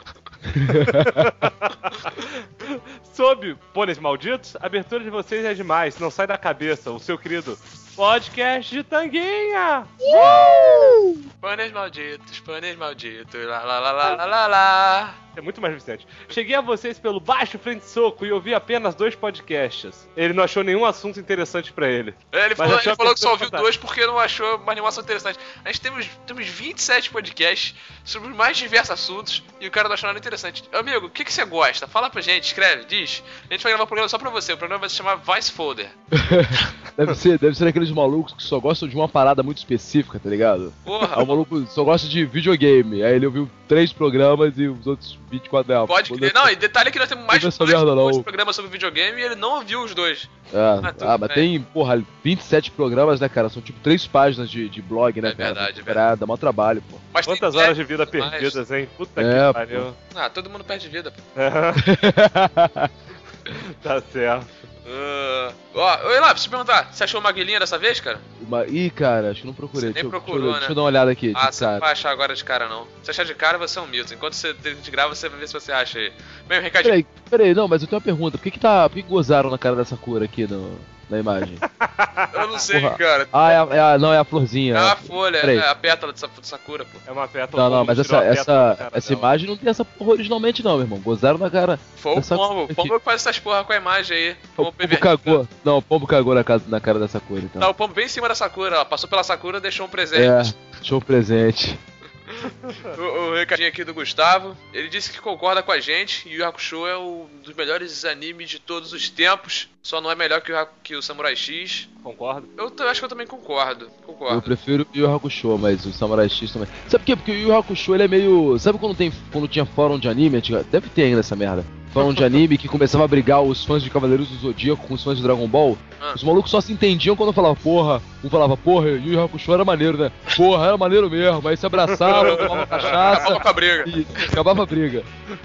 Sob Pôneis Malditos, a abertura de vocês é demais, não sai da cabeça. O seu querido podcast de Tanguinha. Pôneis Malditos, lá. É muito mais viciante. Cheguei a vocês pelo baixo frente soco e ouvi apenas 2 podcasts. Ele não achou nenhum assunto interessante pra ele. Ele falou que só ouviu 2 porque não achou mais nenhum assunto interessante. A gente temos 27 podcasts sobre os mais diversos assuntos e o cara não achou nada interessante. Amigo, o que você gosta? Fala pra gente, escreve, diz. A gente vai gravar um programa só pra você. O programa vai se chamar Vice Folder. Deve ser aqueles malucos que só gostam de uma parada muito específica, tá ligado? Porra. O maluco só gosta de videogame. Aí ele ouviu 3 programas e os outros 24 não. Pode crer. Não, e detalhe que nós temos mais de 2 programas sobre videogame e ele não ouviu os 2. Mas tem, porra, 27 programas, né, cara? São tipo 3 páginas de blog, né, cara? É verdade. Dá mó trabalho, pô. Mas quantas horas de vida perdidas, hein? Puta que pariu. Todo mundo perde vida, pô. Tá certo. Oi, Lápis, deixa eu perguntar, você achou uma guilhinha dessa vez, cara? Ih, cara, acho que não procurei. Você nem procurou, né? Deixa eu dar uma olhada aqui. Você não vai achar agora de cara, não. Se achar de cara, você é um Milton. Enquanto você grava, você vai ver se você acha aí. Bem, recadinho. Peraí, não, mas eu tenho uma pergunta. Por que gozaram na cara dessa cura aqui na imagem? Eu não sei, cara. Não, é a florzinha. É a folha, é a pétala de Sakura, pô. É uma pétala. Não, mas essa imagem não tem essa porra originalmente, não, meu irmão. Gozaram na cara. Foi o Pombo. O Pombo que faz essas porra com a imagem aí. O Pombo cagou. Não, o Pombo cagou na cara da Sakura, então. Não, o Pombo bem em cima da Sakura. Ela passou pela Sakura e deixou um presente. Deixou um presente. O recadinho aqui do Gustavo. Ele disse que concorda com a gente. E o Yu Hakusho é um dos melhores animes de todos os tempos. Só não é melhor que o Samurai X. Concordo. Eu acho que eu também concordo. Eu prefiro o Yu Hakusho, mas o Samurai X também. Sabe por quê? Porque o Yu Hakusho ele é meio... Sabe quando tinha fórum de anime? Deve ter ainda essa merda. Fórum de anime que começava a brigar os fãs de Cavaleiros do Zodíaco com os fãs de Dragon Ball. Os malucos só se entendiam quando eu falava, porra. Um falava, porra, Yu Hakusho era maneiro, né? Porra, era maneiro mesmo. Aí se abraçavam, tomavam cachaça. Acabava com a briga. E acabava a briga.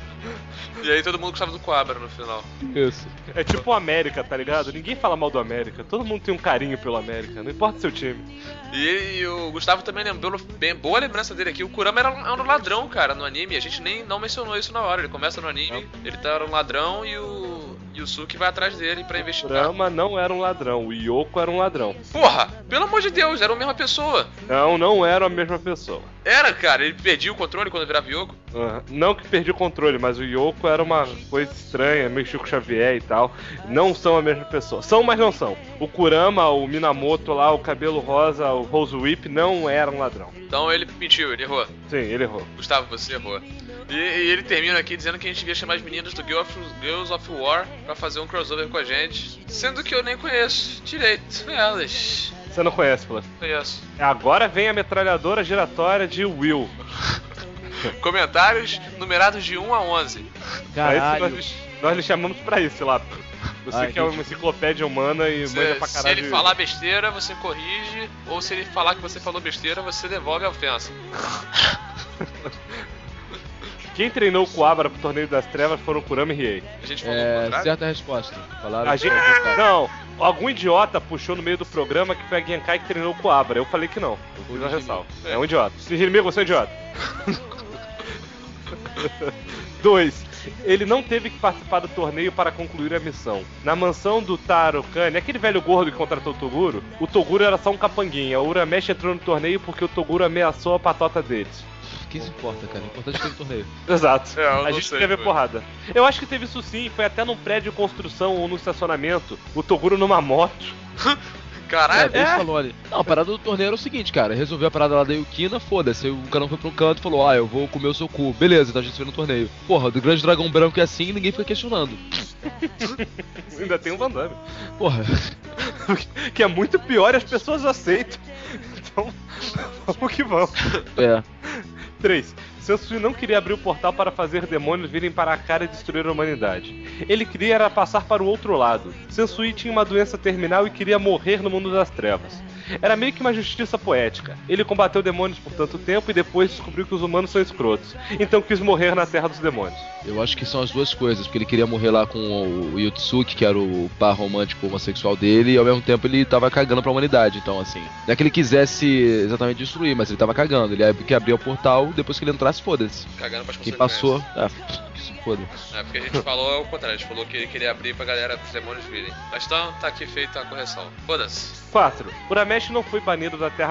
E aí todo mundo gostava do Coabra no final. Isso. É tipo o América, tá ligado? Ninguém fala mal do América. Todo mundo tem um carinho pelo América, não importa o seu time. E o Gustavo também lembrou, bem boa lembrança dele aqui. O Kurama era um ladrão, cara, no anime. A gente nem não mencionou isso na hora. Ele começa no anime, ele era um ladrão e o Yusuke vai atrás dele pra investigar. O Kurama não era um ladrão, o Yoko era um ladrão. Porra, pelo amor de Deus, era a mesma pessoa. Não era a mesma pessoa. Era, cara, ele perdia o controle quando virava Yoko. Não que perdia o controle, mas o Yoko era uma coisa estranha, meio Chico Xavier e tal. Não são a mesma pessoa. São, mas não são. O Kurama, o Minamoto lá, o cabelo rosa, o Rose Whip não era um ladrão. Então ele mentiu, ele errou. Sim, ele errou. Gustavo, você errou. E ele termina aqui dizendo que a gente devia chamar as meninas do Girls of War pra fazer um crossover com a gente. Sendo que eu nem conheço direito elas. Você não conhece, Pula? Conheço. Agora vem a metralhadora giratória de Will. Comentários numerados de 1 a 11. Caralho. Nós lhe chamamos pra isso, lá. Você que é uma enciclopédia humana e manja pra caralho. Se ele falar besteira, você corrige. Ou se ele falar que você falou besteira, você devolve a ofensa. Quem treinou o Coabra pro Torneio das Trevas foram Kurama e Riei. A gente falou o contrário? Certa resposta. Falaram Não, algum idiota puxou no meio do programa que foi a Genkai que treinou o Coabra. Eu falei que não. Eu fiz a ressalva. É um idiota. Se Hirime, você é um idiota. 2. Ele não teve que participar do torneio para concluir a missão. Na mansão do Taro Kane, aquele velho gordo que contratou o Toguro era só um capanguinha. O Urameshi entrou no torneio porque o Toguro ameaçou a patota deles. Que isso importa, cara? O importante é que teve torneio. Exato. A gente teve porrada. Eu acho que teve isso sim. Foi até num prédio de construção ou no estacionamento. O Toguro numa moto. Caralho, falou ali. Não, a parada do torneio era o seguinte, cara. Resolveu a parada lá da Yukina, foda-se. Aí o cara foi pra um canto e falou, eu vou comer o seu cu. Beleza, então a gente se vê no torneio. Porra, do grande dragão branco é assim e ninguém foi questionando. Ainda tem um Van Damme. Porra. Que é muito pior e as pessoas aceitam. Então, vamos que vamos. 3. Sensui não queria abrir o portal para fazer demônios virem para a cara e destruir a humanidade. Ele queria era passar para o outro lado. Sensui tinha uma doença terminal e queria morrer no mundo das trevas. Era meio que uma justiça poética. Ele combateu demônios por tanto tempo e depois descobriu que os humanos são escrotos. Então quis morrer na terra dos demônios. Eu acho que são as duas coisas, porque ele queria morrer lá com o Yutsuki, que era o par romântico homossexual dele, e ao mesmo tempo ele tava cagando pra humanidade. Então, assim, não é que ele quisesse exatamente destruir, mas ele tava cagando. Ele queria abrir o portal, depois que ele entrasse, foda-se. Cagando pras Quem passou, que se foda. Porque a gente falou o contrário, a gente falou que ele queria abrir pra galera, pros demônios virem. Mas então, tá aqui feita a correção. Foda-se. 4. Urameshi não foi banido da Terra não.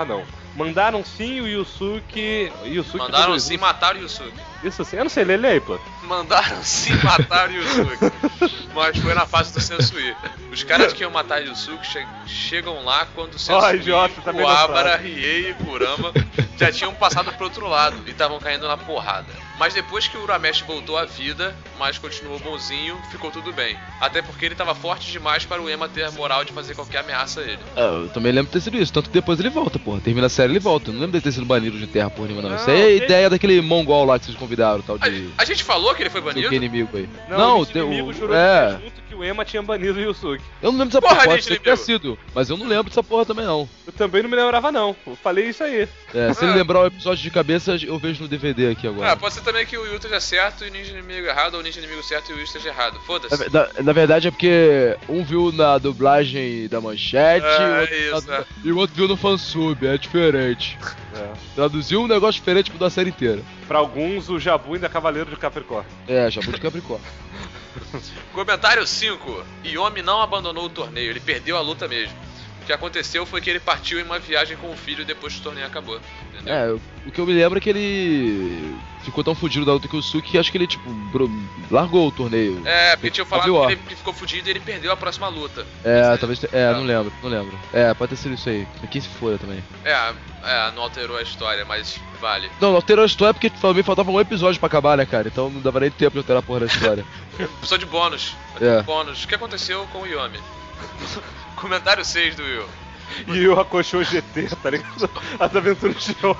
Mandaram sim o Yusuke... Mandaram sim matar o Yusuke. Isso sim, eu não sei, lê aí, pô. Mandaram sim matar o Yusuke. Mas foi na fase do Sensui. Os caras que iam matar o Yusuke chegam lá quando o Sensui, Kuwabara, Riei e Kurama já tinham passado pro outro lado e estavam caindo na porrada. Mas depois que o Urameshi voltou à vida, mas continuou bonzinho, ficou tudo bem. Até porque ele tava forte demais para o Ema ter a moral de fazer qualquer ameaça a ele. Eu também lembro de ter sido isso, tanto que depois ele volta, porra. Termina a série, ele volta. Eu não lembro de ter sido banido de terra por nenhuma, não. Isso aí é a ideia daquele mongol lá que vocês convidaram, tal de... A gente falou que ele foi banido? Inimigo aí. Não, o inimigo jurou junto que o Ema tinha banido o Yusuke. Eu não lembro dessa porra, pode ter sido, mas eu não lembro dessa porra também não. Eu também não me lembrava não, eu falei isso aí. Se ele lembrar o episódio de cabeça, eu vejo no DVD aqui agora. Pode ser também que o Yu esteja certo e o Ninja Inimigo errado, ou o Ninja Inimigo certo e o Yu esteja errado, foda-se. Na verdade é porque um viu na dublagem da Manchete e o outro viu no fansub, é diferente. Traduziu um negócio diferente da série inteira. Pra alguns, o Jabu ainda é Cavaleiro de Capricórnio. Jabu de Capricórnio. Comentário 5. Yomi não abandonou o torneio, ele perdeu a luta mesmo. O que aconteceu foi que ele partiu em uma viagem com o filho depois que o torneio acabou. Entendeu? O que eu me lembro é que ele ficou tão fudido da luta que o Suki que acho que ele, tipo, largou o torneio. Porque tinha falado que ele ficou fudido e ele perdeu a próxima luta. Talvez. Não lembro. Pode ter sido isso aí. Quem se for também. Não alterou a história, mas vale. Não alterou a história porque também faltava um episódio pra acabar, né, cara? Então não dava nem tempo de alterar a porra da história. Episódio de bônus. Bônus. O que aconteceu com o Yomi? Comentário 6 do Will. E Yu Hakusho GT, tá ligado? As aventuras de Yu.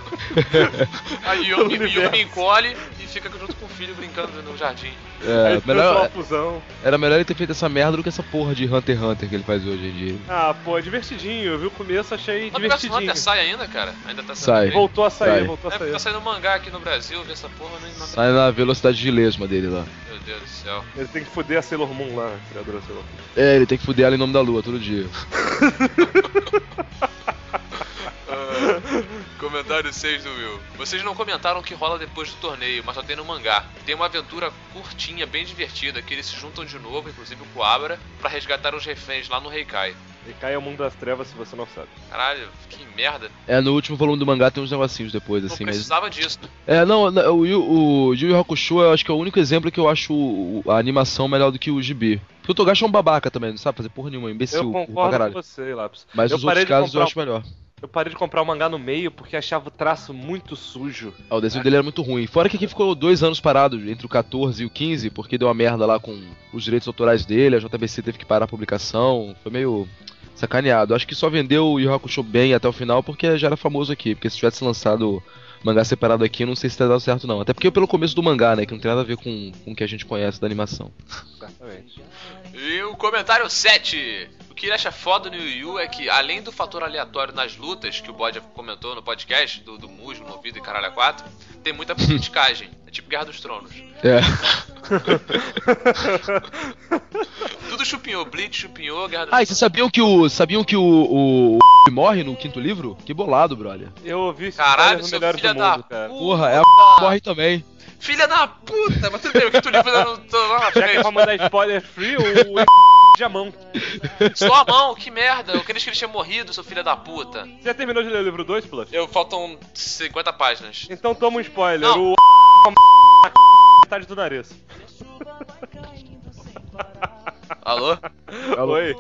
Aí o Yomi encolhe e fica junto com o filho brincando no jardim. Era melhor ele ter feito essa merda do que essa porra de Hunter x Hunter que ele faz hoje em dia. É divertidinho. Eu vi o começo, achei divertidinho. O Hunter sai ainda, cara? Ainda tá saindo. Voltou a sair. Tá saindo mangá aqui no Brasil, ver essa porra nem nada. Sai na velocidade de lesma dele lá. Meu Deus do céu. Ele tem que foder a Sailor Moon lá, a criadora Sailor Moon. Ele tem que foder ela em nome da lua todo dia. Comentário 6 do Will. Vocês não comentaram o que rola depois do torneio, mas só tem no mangá. Tem uma aventura curtinha, bem divertida, que eles se juntam de novo, inclusive o Kuwabara, pra resgatar os reféns lá no Reikai. Reikai é o mundo das trevas, se você não sabe. Caralho, que merda. No último volume do mangá tem uns negocinhos depois, assim. Não precisava disso. O Yu Yu Hakusho eu acho que é o único exemplo que eu acho a animação melhor do que o gibi. Porque o Togashi é um babaca também, não sabe fazer porra nenhuma, imbecil. Eu concordo com você, Lápis. Mas os outros casos eu acho melhor. Eu parei de comprar o mangá no meio porque achava o traço muito sujo. O desenho dele era muito ruim. Fora que aqui ficou 2 anos parado, entre o 14 e o 15, porque deu uma merda lá com os direitos autorais dele, a JBC teve que parar a publicação, foi meio sacaneado. Acho que só vendeu o Yu Hakusho bem até o final porque já era famoso aqui, porque se tivesse lançado mangá separado aqui, não sei se teria dado certo não. Até porque pelo começo do mangá, né, que não tem nada a ver com o que a gente conhece da animação. Exatamente. E o comentário 7. O que ele acha foda no Yu Yu é que, além do fator aleatório nas lutas, que o Bode comentou no podcast, do musgo no ouvido e caralho a 4, tem muita politicagem. É tipo Guerra dos Tronos. Tudo chupinhou, Bleach chupinhou, Guerra dos Tronos. E vocês sabiam que o morre no 5º livro? Que bolado, brother. Eu ouvi isso. Caralho, seu filho da puta. Porra, morre também. Filha da puta, mas tudo bem, o 5º livro eu não tô lá na frente. Já que é pra mandar spoiler free, o de a mão. Só a mão, que merda. Eu queria que ele tinha morrido, seu filho da puta. Você já terminou de ler o livro 2, Plus? Faltam 50 páginas. Então toma um spoiler. Não. O metade do nariz. Alô? Oi.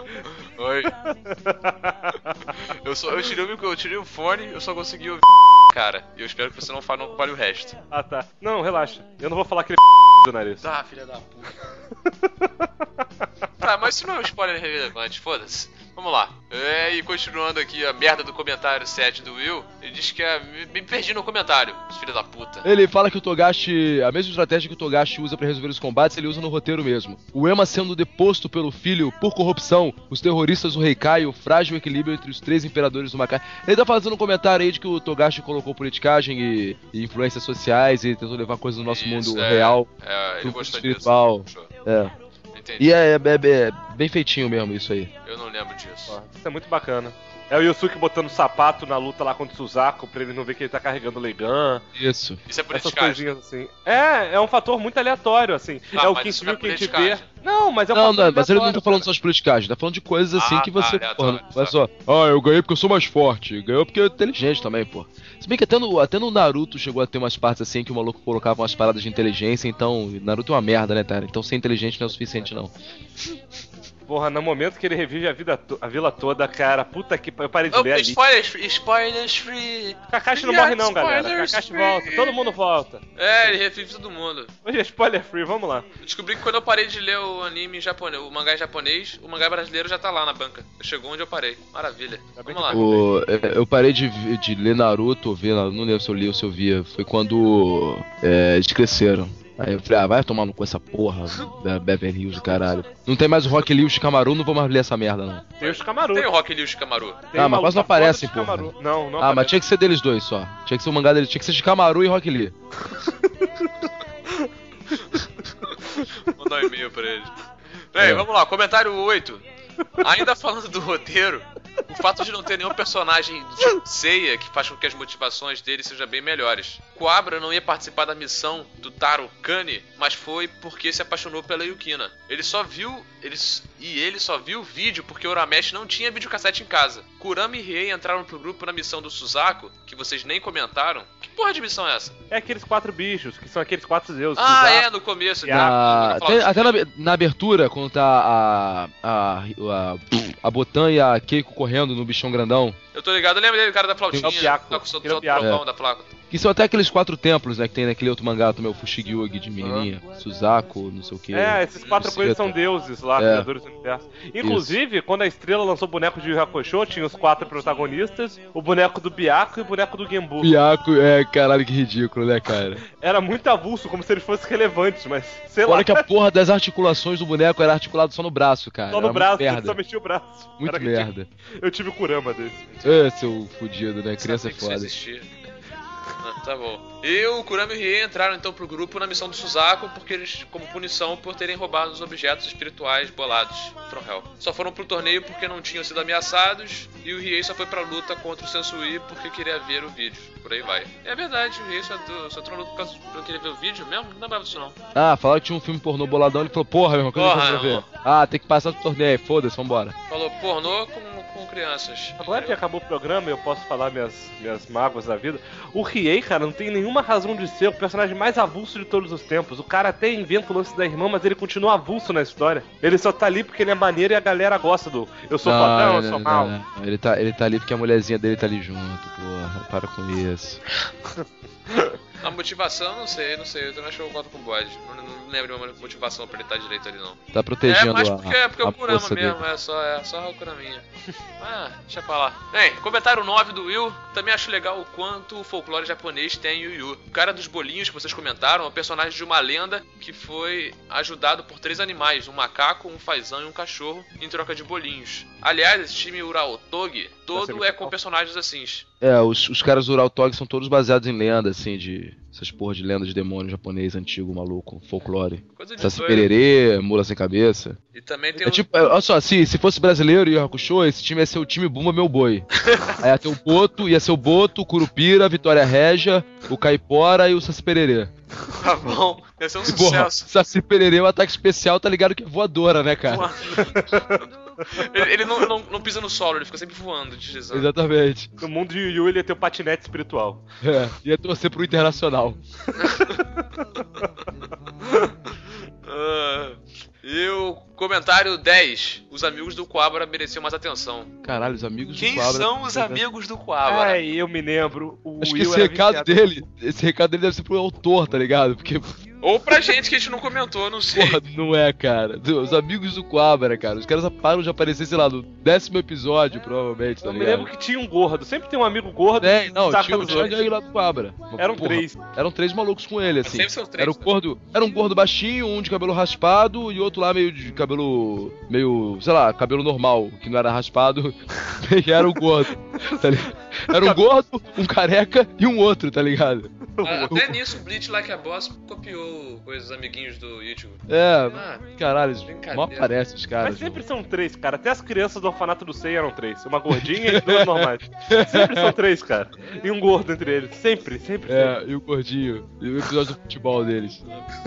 Eu tirei o fone, eu só consegui ouvir, cara. E eu espero que você não fale o resto. Ah, tá. Não, relaxa. Eu não vou falar aquele do nariz. Tá, filha da puta. Tá, mas isso não é um spoiler relevante, foda-se. Vamos lá. E continuando aqui a merda do comentário 7 do Will, ele diz que me perdi no comentário, filho da puta. Ele fala que o Togashi, a mesma estratégia que o Togashi usa pra resolver os combates, ele usa no roteiro mesmo. O Ema sendo deposto pelo filho por corrupção, os terroristas do Reikai, o frágil equilíbrio entre os 3 imperadores do Makai. Ele tá fazendo um comentário aí de que o Togashi colocou politicagem e influências sociais e tentou levar coisas do nosso mundo real ele gostou espiritual. Disso. Entendi. E é bem feitinho mesmo isso aí. Eu não lembro disso. Isso é muito bacana. É o Yusuke botando sapato na luta lá contra o Suzaku pra ele não ver que ele tá carregando o Leigan. Isso é politicagem. Essas coisinhas assim. É um fator muito aleatório, assim. É o que a gente viu que a gente vê. Não, mas mas ele não tá falando só de politicagem, tá falando de coisas assim que você, porra, não é só, eu ganhei porque eu sou mais forte, ganhou porque eu sou inteligente também, pô. Se bem que até no Naruto chegou a ter umas partes assim que o maluco colocava umas paradas de inteligência, então Naruto é uma merda, né, cara? Então ser inteligente não é o suficiente, não. Porra, no momento que ele revive a vila toda, cara, puta que... Eu parei de ver ali. Spoilers free. Kakashi não morre não, galera. Kakashi volta, todo mundo volta. Ele revive todo mundo. Hoje é spoiler free, vamos lá. Eu descobri que quando eu parei de ler o anime japonês, o mangá japonês, o mangá brasileiro já tá lá na banca. Chegou onde eu parei. Maravilha. Vamos lá. Eu parei de ler Naruto, não lembro se eu li ou se eu via. Foi quando eles cresceram. Aí eu falei, vai tomar no cu essa porra da Beverly Hills, caralho. Não tem mais o Rock Lee e o Shikamaru, não vou mais ler essa merda, não. Tem o Shikamaru. Tem o Rock Lee e o Shikamaru. Mas quase não aparecem, porra. Não aparece. Mas tinha que ser deles dois só. Tinha que ser o mangá deles, tinha que ser Shikamaru e Rock Lee. Vou mandar um e-mail pra eles. Bem, vamos lá, comentário 8. Ainda falando do roteiro, o fato de não ter nenhum personagem de Seiya que faz com que as motivações dele sejam bem melhores. Coabra não ia participar da missão do Taro Kane, mas foi porque se apaixonou pela Yukina. Ele só viu o vídeo porque o Urameshi não tinha videocassete em casa. Kurama e Riei entraram pro grupo na missão do Suzaku, que vocês nem comentaram. Que porra de missão é essa? É aqueles 4 bichos, que são aqueles 4 deuses. Suzaku, no começo. Até na abertura, quando tá a Botan e a Keiko correndo no bichão grandão. Eu tô ligado, eu lembro dele, o cara da flautinha. Tá com o solto trovão da flauta. Que são até aqueles 4 templos, né, que tem naquele outro mangá também, o Fushigi-Yogi de menininha, Suzaku, não sei o que. Esses 4 coisas são deuses lá, criadores do universo. Inclusive, quando a Estrela lançou o boneco de Yu Hakusho, tinha os 4 protagonistas, o boneco do Byakuya e o boneco do Genbu. Byakuya, caralho, que ridículo, né, cara? Era muito avulso, como se eles fossem relevantes, mas sei lá. Olha que a porra das articulações do boneco era articulado só no braço, cara. Só no braço, ele só mexia o braço. Muito merda. Eu tive o Kurama desse. Seu fudido, né? Criança é foda. Tá bom. E o Kurama e o Riei entraram então pro grupo na missão do Suzaku porque eles, como punição por terem roubado os objetos espirituais bolados from Hell. Só foram pro torneio porque não tinham sido ameaçados e o Riei só foi pra luta contra o Sensui porque queria ver o vídeo. Por aí vai. É verdade, o Riei só entrou na luta porque não queria ver o vídeo mesmo? Não lembrava disso não. Falaram que tinha um filme pornô boladão, ele falou, porra, meu irmão, que eu não ver. Tem que passar pro torneio, foda-se, vambora. Falou pornô com crianças. Agora que acabou o programa e eu posso falar minhas mágoas da vida, o Riei, cara, não tem nenhuma razão de ser o personagem mais avulso de todos os tempos. O cara até inventa o lance da irmã, mas ele continua avulso na história. Ele só tá ali porque ele é maneiro e a galera gosta do eu sou fodão, eu sou mal. Ele tá ali porque a mulherzinha dele tá ali junto, porra. Para com isso. A motivação, não sei, eu também acho que eu voto com o bode. Não lembro de uma motivação pra ele estar direito ali, não. Tá protegendo mas porque é o Kurama mesmo, é só o Kuraminha. Deixa pra lá. Bem, comentário 9 do Will. Também acho legal o quanto o folclore japonês tem Yu Yu. O cara dos bolinhos que vocês comentaram é um personagem de uma lenda que foi ajudado por 3 animais, um macaco, um fazão e um cachorro, em troca de bolinhos. Aliás, esse time Uraotogi todo é com personagens assim. Os caras do Uraotogi são todos baseados em lenda, assim, de... Essas porra de lenda de demônio japonês antigo, maluco, folclore. Saci Pererê, Mula Sem Cabeça. E também tem olha só, se fosse brasileiro e Yu Hakusho, esse time ia ser o time Bumba Meu Boi. Aí ia ser o Boto, o Curupira, a Vitória Régia, o Caipora e o Saci Pererê. Tá bom, ia ser um sucesso. Porra, Saci Pererê é um ataque especial, tá ligado que é voadora, né, cara? Ele não pisa no solo, ele fica sempre voando, deslizando. Exatamente. No mundo de Yu Yu ele ia ter o patinete espiritual. Ia torcer pro Internacional. E o comentário 10. Os amigos do Coabra mereciam mais atenção. Caralho, os amigos do Coabra... Quem são os amigos do Coabra? Eu me lembro. Acho que esse recado dele deve ser pro autor, tá ligado? Porque... Ou pra gente que a gente não comentou, não sei. Porra, não é, cara. Os amigos do Coabra, cara. Os caras param de aparecer, sei lá, no 10º episódio, provavelmente, tá ligado? Eu me lembro que tinha um gordo. Sempre tem um amigo gordo. Tinha o Thiago lá do Coabra. Eram 3. Eram 3 malucos com ele, assim. Sempre são 3. Era um gordo baixinho, um de cabelo raspado e outro lá meio de cabelo... sei lá, cabelo normal, que não era raspado. E era o gordo, tá ligado? Era um gordo, um careca e um outro, tá ligado? Até nisso o Bleach Like a Boss copiou coisas amiguinhos do YouTube. Caralho, mal aparece os caras. Mas sempre são 3, cara. Até as crianças do orfanato do Sei eram 3. Uma gordinha e 2 normais. Sempre são 3, cara. E um gordo entre eles. Sempre. E o gordinho. E o episódio do futebol deles.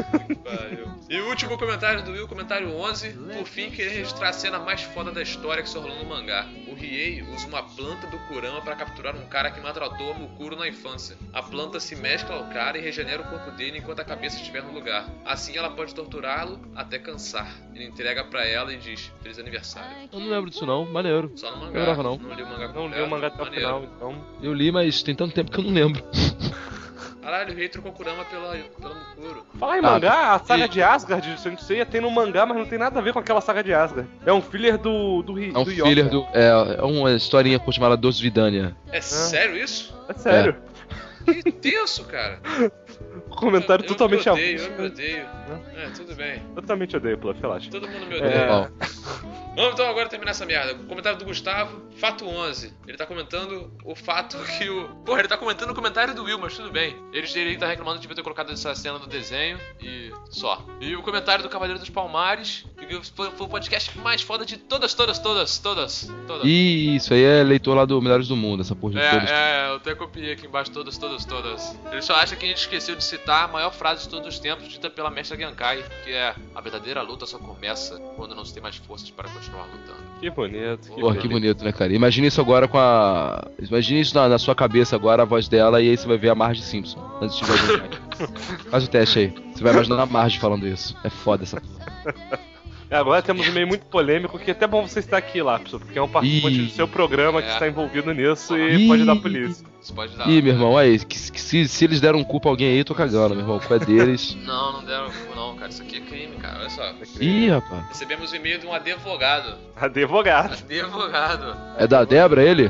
E o último comentário do Will, comentário 11. Por fim, queria registrar a cena mais foda da história que se rolou no mangá. O Riei usa uma planta do Kurama para capturar um cara que maltratou a Mukuro na infância. A planta se mescla ao cara e regenera o corpo dele enquanto a cabeça estiver no lugar. Assim ela pode torturá-lo até cansar. Ele entrega pra ela e diz: Feliz aniversário. Eu não lembro disso não, maneiro. Só no mangá. Eu não li o mangá completo. Não li o mangá até o final, então. Eu li, mas tem tanto tempo que eu não lembro. Caralho, o Rei trocou Kurama pela Mukuro. Fala em mangá, a saga de Asgard de Saint Seiya tem no mangá, mas não tem nada a ver com aquela saga de Asgard. É um filler do É um filler do... É uma historinha por chamada Dos Vidania. É sério isso? É sério. Que tenso, cara. Comentário totalmente Eu me odeio. Tudo bem. Eu totalmente odeio, Pluff, relaxa. Todo mundo me odeia. Vamos então agora terminar essa merda. Comentário do Gustavo, fato 11. Ele tá comentando o fato que o... Porra, ele tá comentando o comentário do Will, mas tudo bem. Ele tá reclamando de ter colocado essa cena do desenho e só. E o comentário do Cavaleiro dos Palmares, que foi o podcast mais foda de todas. Ih, isso aí é leitor lá do Melhores do Mundo, essa porra de todas. Eu até copiei aqui embaixo todas. Ele só acha que a gente esqueceu de citar a maior frase de todos os tempos dita pela mestra Genkai, que é: a verdadeira luta só começa quando não se tem mais forças para continuar lutando. Que bonito. Porra, que bonito, né, cara? Imagina isso agora Imagina isso na sua cabeça agora, a voz dela, e aí você vai ver a Marge Simpson antes de ver a Faz o teste aí. Você vai imaginar a Marge falando isso. É foda essa porra. Agora temos um meio muito polêmico, que é até bom você estar aqui, Lapso, porque é um participante do seu programa que está envolvido nisso e pode dar polícia. Meu irmão, aí, se eles deram culpa a alguém aí, eu tô cagando, meu irmão. A culpa é deles. Não deram culpa não, cara. Isso aqui é crime, cara. Olha só. Rapaz. Recebemos um e-mail de um advogado. Advogado. É da Débora, ele?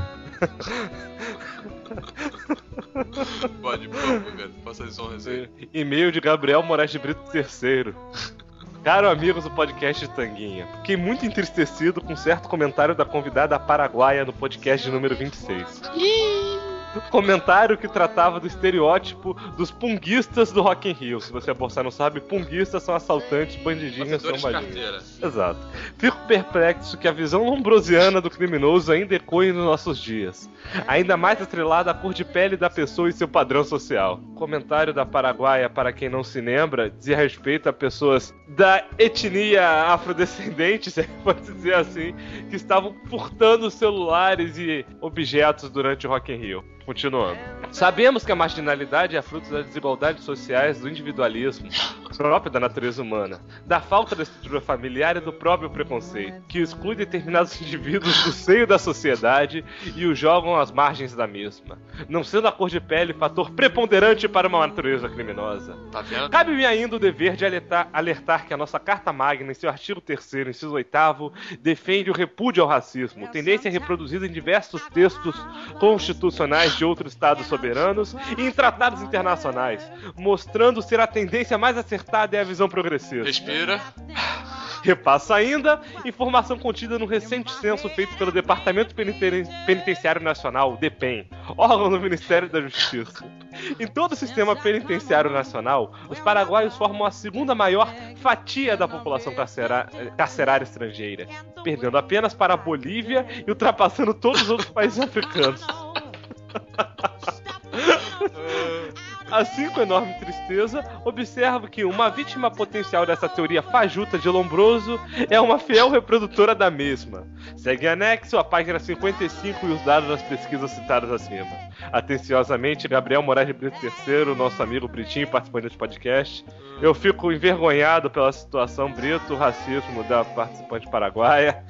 Pode, por favor, cara. Faça as honras aí. E-mail de Gabriel Moraes de Brito III. Caro amigos do podcast de Tanguinha, fiquei muito entristecido com certo comentário da convidada paraguaia no podcast de número 26. Comentário que tratava do estereótipo dos punguistas do Rock in Rio. Se você não sabe, punguistas são assaltantes, bandidinhos, são bandidos. Exato. Fico perplexo que a visão lombrosiana do criminoso ainda ecoe nos nossos dias. Ainda mais atrelada à cor de pele da pessoa e seu padrão social. Comentário da paraguaia, para quem não se lembra, dizia respeito a pessoas da etnia afrodescendente, se pode dizer assim, que estavam furtando celulares e objetos durante o Rock in Rio. Continuando. Sabemos que a marginalidade é fruto das desigualdades sociais, do individualismo próprio da natureza humana, da falta da estrutura familiar e do próprio preconceito, que exclui determinados indivíduos do seio da sociedade e os jogam às margens da mesma, não sendo a cor de pele fator preponderante para uma natureza criminosa. Tá vendo? Cabe-me ainda o dever de alertar que a nossa Carta Magna, em seu artigo 3º, inciso 8º, defende o repúdio ao racismo, tendência reproduzida em diversos textos constitucionais de outros estados soberanos e em tratados internacionais, mostrando ser a tendência mais acertada e a visão progressista. Respira. Repassa ainda informação contida no recente censo feito pelo Departamento Penitenciário Nacional, DEPEN, órgão do Ministério da Justiça. Em todo o sistema penitenciário nacional, os paraguaios formam a segunda maior fatia da população carcerária estrangeira, perdendo apenas para a Bolívia e ultrapassando todos os outros países africanos. Assim, com enorme tristeza, observo que uma vítima potencial dessa teoria fajuta de Lombroso é uma fiel reprodutora da mesma. Segue em anexo a página 55 e os dados das pesquisas citadas acima. Atenciosamente, Gabriel Moraes de Brito III, nosso amigo Britinho, participante deste podcast. Eu fico envergonhado pela situação, Brito, o racismo da participante paraguaia.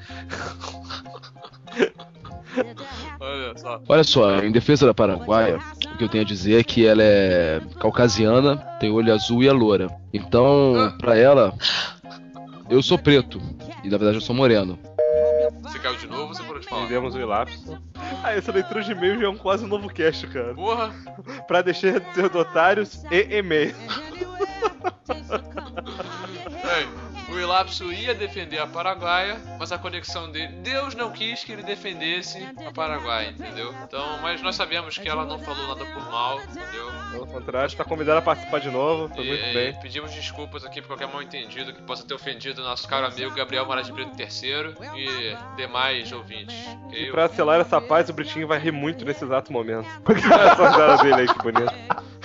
Olha só, em defesa da paraguaia, o que eu tenho a dizer é que ela é caucasiana, tem olho azul e é loura. Então, pra ela, eu sou preto, e na verdade eu sou moreno. Você caiu de novo ou você parou de falar? Entendemos o relapso. Essa leitura de e-mail já é um quase novo cast, cara. Porra! Pra deixar de ser otários e e-mail. Ilapso ia defender a Paraguaia, mas a conexão dele, Deus não quis que ele defendesse a Paraguaia, entendeu? Então, mas nós sabemos que ela não falou nada por mal, entendeu? Pelo contrário, está convidada a participar de novo, foi muito bem. Pedimos desculpas aqui por qualquer mal entendido que possa ter ofendido o nosso caro amigo Gabriel Moraes de Brito III e demais ouvintes. E pra selar essa paz, o Britinho vai rir muito nesse exato momento. Olha só a risada dele aí, que bonito.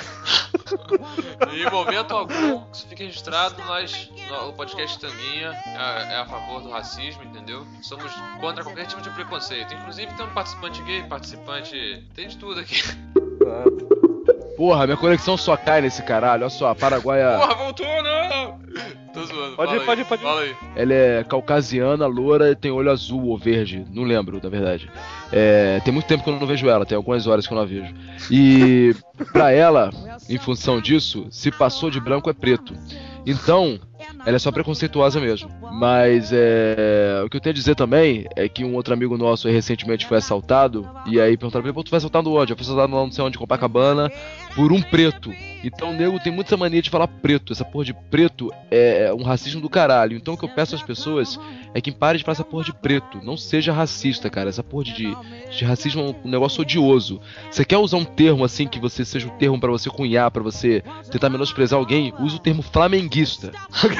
Em momento algum, isso fica registrado, o podcast Tanguinha é a favor do racismo, entendeu? Somos contra qualquer tipo de preconceito. Inclusive tem um participante gay, tem de tudo aqui. Porra, minha conexão só cai nesse caralho, olha só, a Paraguaia... Porra, voltou, não! Tô zoando, pode ir. Fala aí. Ela é caucasiana, loura e tem olho azul ou verde, não lembro, na verdade. Tem muito tempo que eu não vejo ela, tem algumas horas que eu não a vejo. E pra ela, em função disso, se passou de branco é preto. Então, ela é só preconceituosa mesmo. Mas o que eu tenho a dizer também é que um outro amigo nosso recentemente foi assaltado. E aí perguntaram pra ele, pô, tu foi assaltado onde? Eu fui assaltado não sei onde, Copacabana, por um preto. Então o nego tem muita mania de falar preto. Essa porra de preto é um racismo do caralho. Então o que eu peço às pessoas é que parem de falar essa porra de preto. Não seja racista, cara. Essa porra de racismo é um negócio odioso. Você quer usar um termo assim, que você seja um termo pra você cunhar, pra você tentar menosprezar alguém? Usa o termo flamenguista.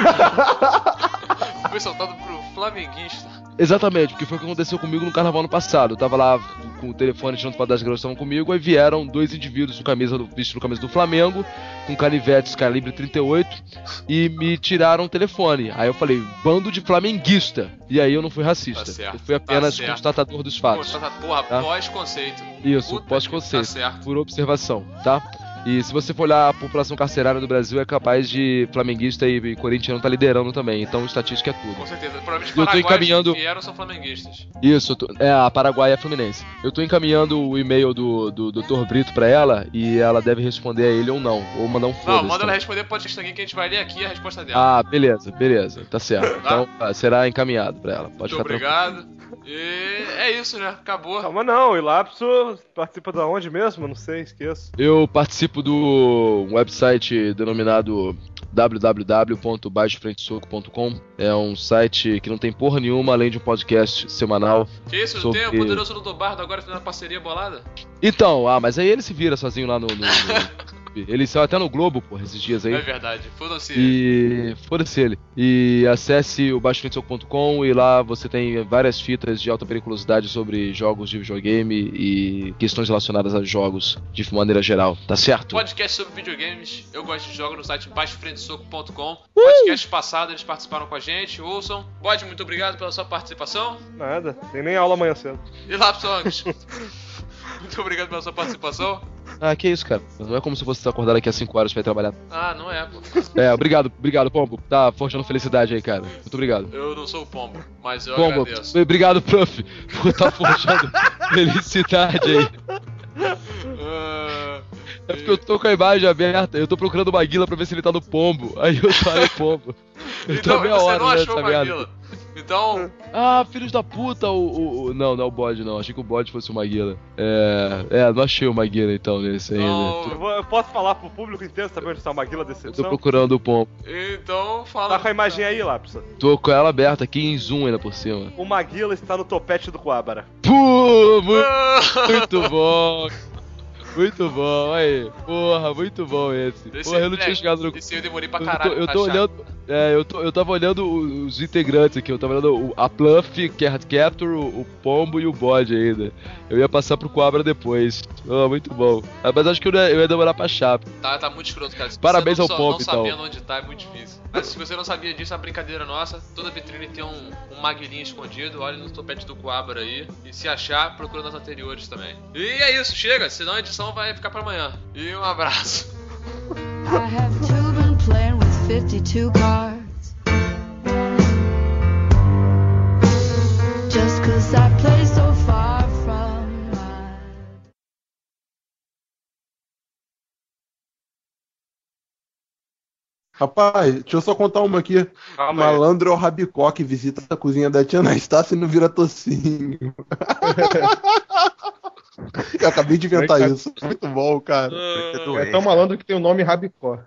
Foi soltado pro flamenguista. Exatamente, porque foi o que aconteceu comigo no carnaval ano passado. Eu tava lá com o telefone tirando para das garotas que estavam comigo, aí vieram dois indivíduos vestindo camisa do Flamengo, com canivetes calibre 38, e me tiraram o telefone. Aí eu falei, bando de flamenguista. E aí eu não fui racista. Tá certo, eu fui apenas constatador dos fatos. Porra, tá? Pós-conceito. Isso, pós-conceito. Tá, por observação, tá? E se você for olhar a população carcerária do Brasil, é capaz de flamenguista e corintiano tá liderando também. Então, estatística é tudo. Com certeza. Provavelmente paraguaios que vieram são flamenguistas. Isso, a Paraguaia é fluminense. Eu tô encaminhando o e-mail do Dr. Brito pra ela e ela deve responder a ele ou não. Ou mandar um foda-se. Não, manda ela responder pro podcast aqui que a gente vai ler aqui a resposta dela. Ah, beleza. Tá certo. Tá? Então, será encaminhado pra ela. Pode muito ficar obrigado. E é isso, né? Acabou. Calma não, o Ilapso participa da onde mesmo? Eu não sei, esqueço. Eu participo do website denominado www.baixofrentesoco.com. É um site que não tem porra nenhuma, além de um podcast semanal. Que isso? Sobre... Tem o Poderoso Ludobardo agora fazendo uma parceria bolada? Então, mas aí ele se vira sozinho lá no... Ele saiu até no Globo, porra, esses dias aí. É verdade, foda-se ele. Foda-se ele. E acesse o baixofrentesoco.com e lá você tem várias fitas de alta periculosidade sobre jogos de videogame e questões relacionadas a jogos de maneira geral, tá certo? Podcast sobre videogames, eu gosto de jogos no site baixofrentesoco.com. Podcasts passados, eles participaram com a gente, ouçam. Bode, muito obrigado pela sua participação. Nada, tem nem aula amanhã cedo. E Lapsongs, muito obrigado pela sua participação. Ah, que isso, cara. Não é como se você acordar daqui a 5 horas pra ir trabalhar. Ah, não é, pô. Obrigado, Pombo. Tá forjando felicidade aí, cara. Muito obrigado. Eu não sou o Pombo, mas eu agradeço. Obrigado, Puff, por estar forjando felicidade aí. É porque eu tô com a imagem aberta, eu tô procurando o Maguila pra ver se ele tá no Pombo. Aí eu saio o Pombo. Então você não achou o Maguila. Então... Ah, filhos da puta, Não, não é o bode não, achei que o bode fosse o Maguila. Não achei o Maguila então nesse ainda. Eu posso falar pro público inteiro saber onde está o Maguila Decepção? Eu tô procurando o Pombo. Então fala. Tá com a imagem aí, Lapsa? Tô com ela aberta aqui em zoom ainda por cima. O Maguila está no topete do Coabara. Muito bom. Muito bom, aí. Porra, muito bom esse. Porra, eu não tinha chegado no... Esse eu demorei pra caralho. Eu tô olhando... eu tava olhando os integrantes aqui. Eu tava olhando a Pluff, Capture, o Pombo e o Bode ainda. Eu ia passar pro Coabra depois. Oh, muito bom. Mas acho que eu ia demorar pra chapa. Tá muito escroto, cara. Se parabéns ao Pombo, então. Não sabendo onde tá, é muito difícil. Mas se você não sabia disso, é uma brincadeira nossa. Toda vitrine tem um maguilinho escondido. Olha no topete do Coabra aí. E se achar, procura nas anteriores também. E é isso, chega. Senão a edição vai ficar pra amanhã. E um abraço. I have been playing with 52 cards. Just 'cause I play so far from mine. Rapaz, deixa eu só contar uma aqui. Malandro é o Rabicó que visita a cozinha da tia Anastácia e não vira tocinho. Eu acabei de inventar isso. Muito bom, cara. É tão malandro que tem o nome Rabicó.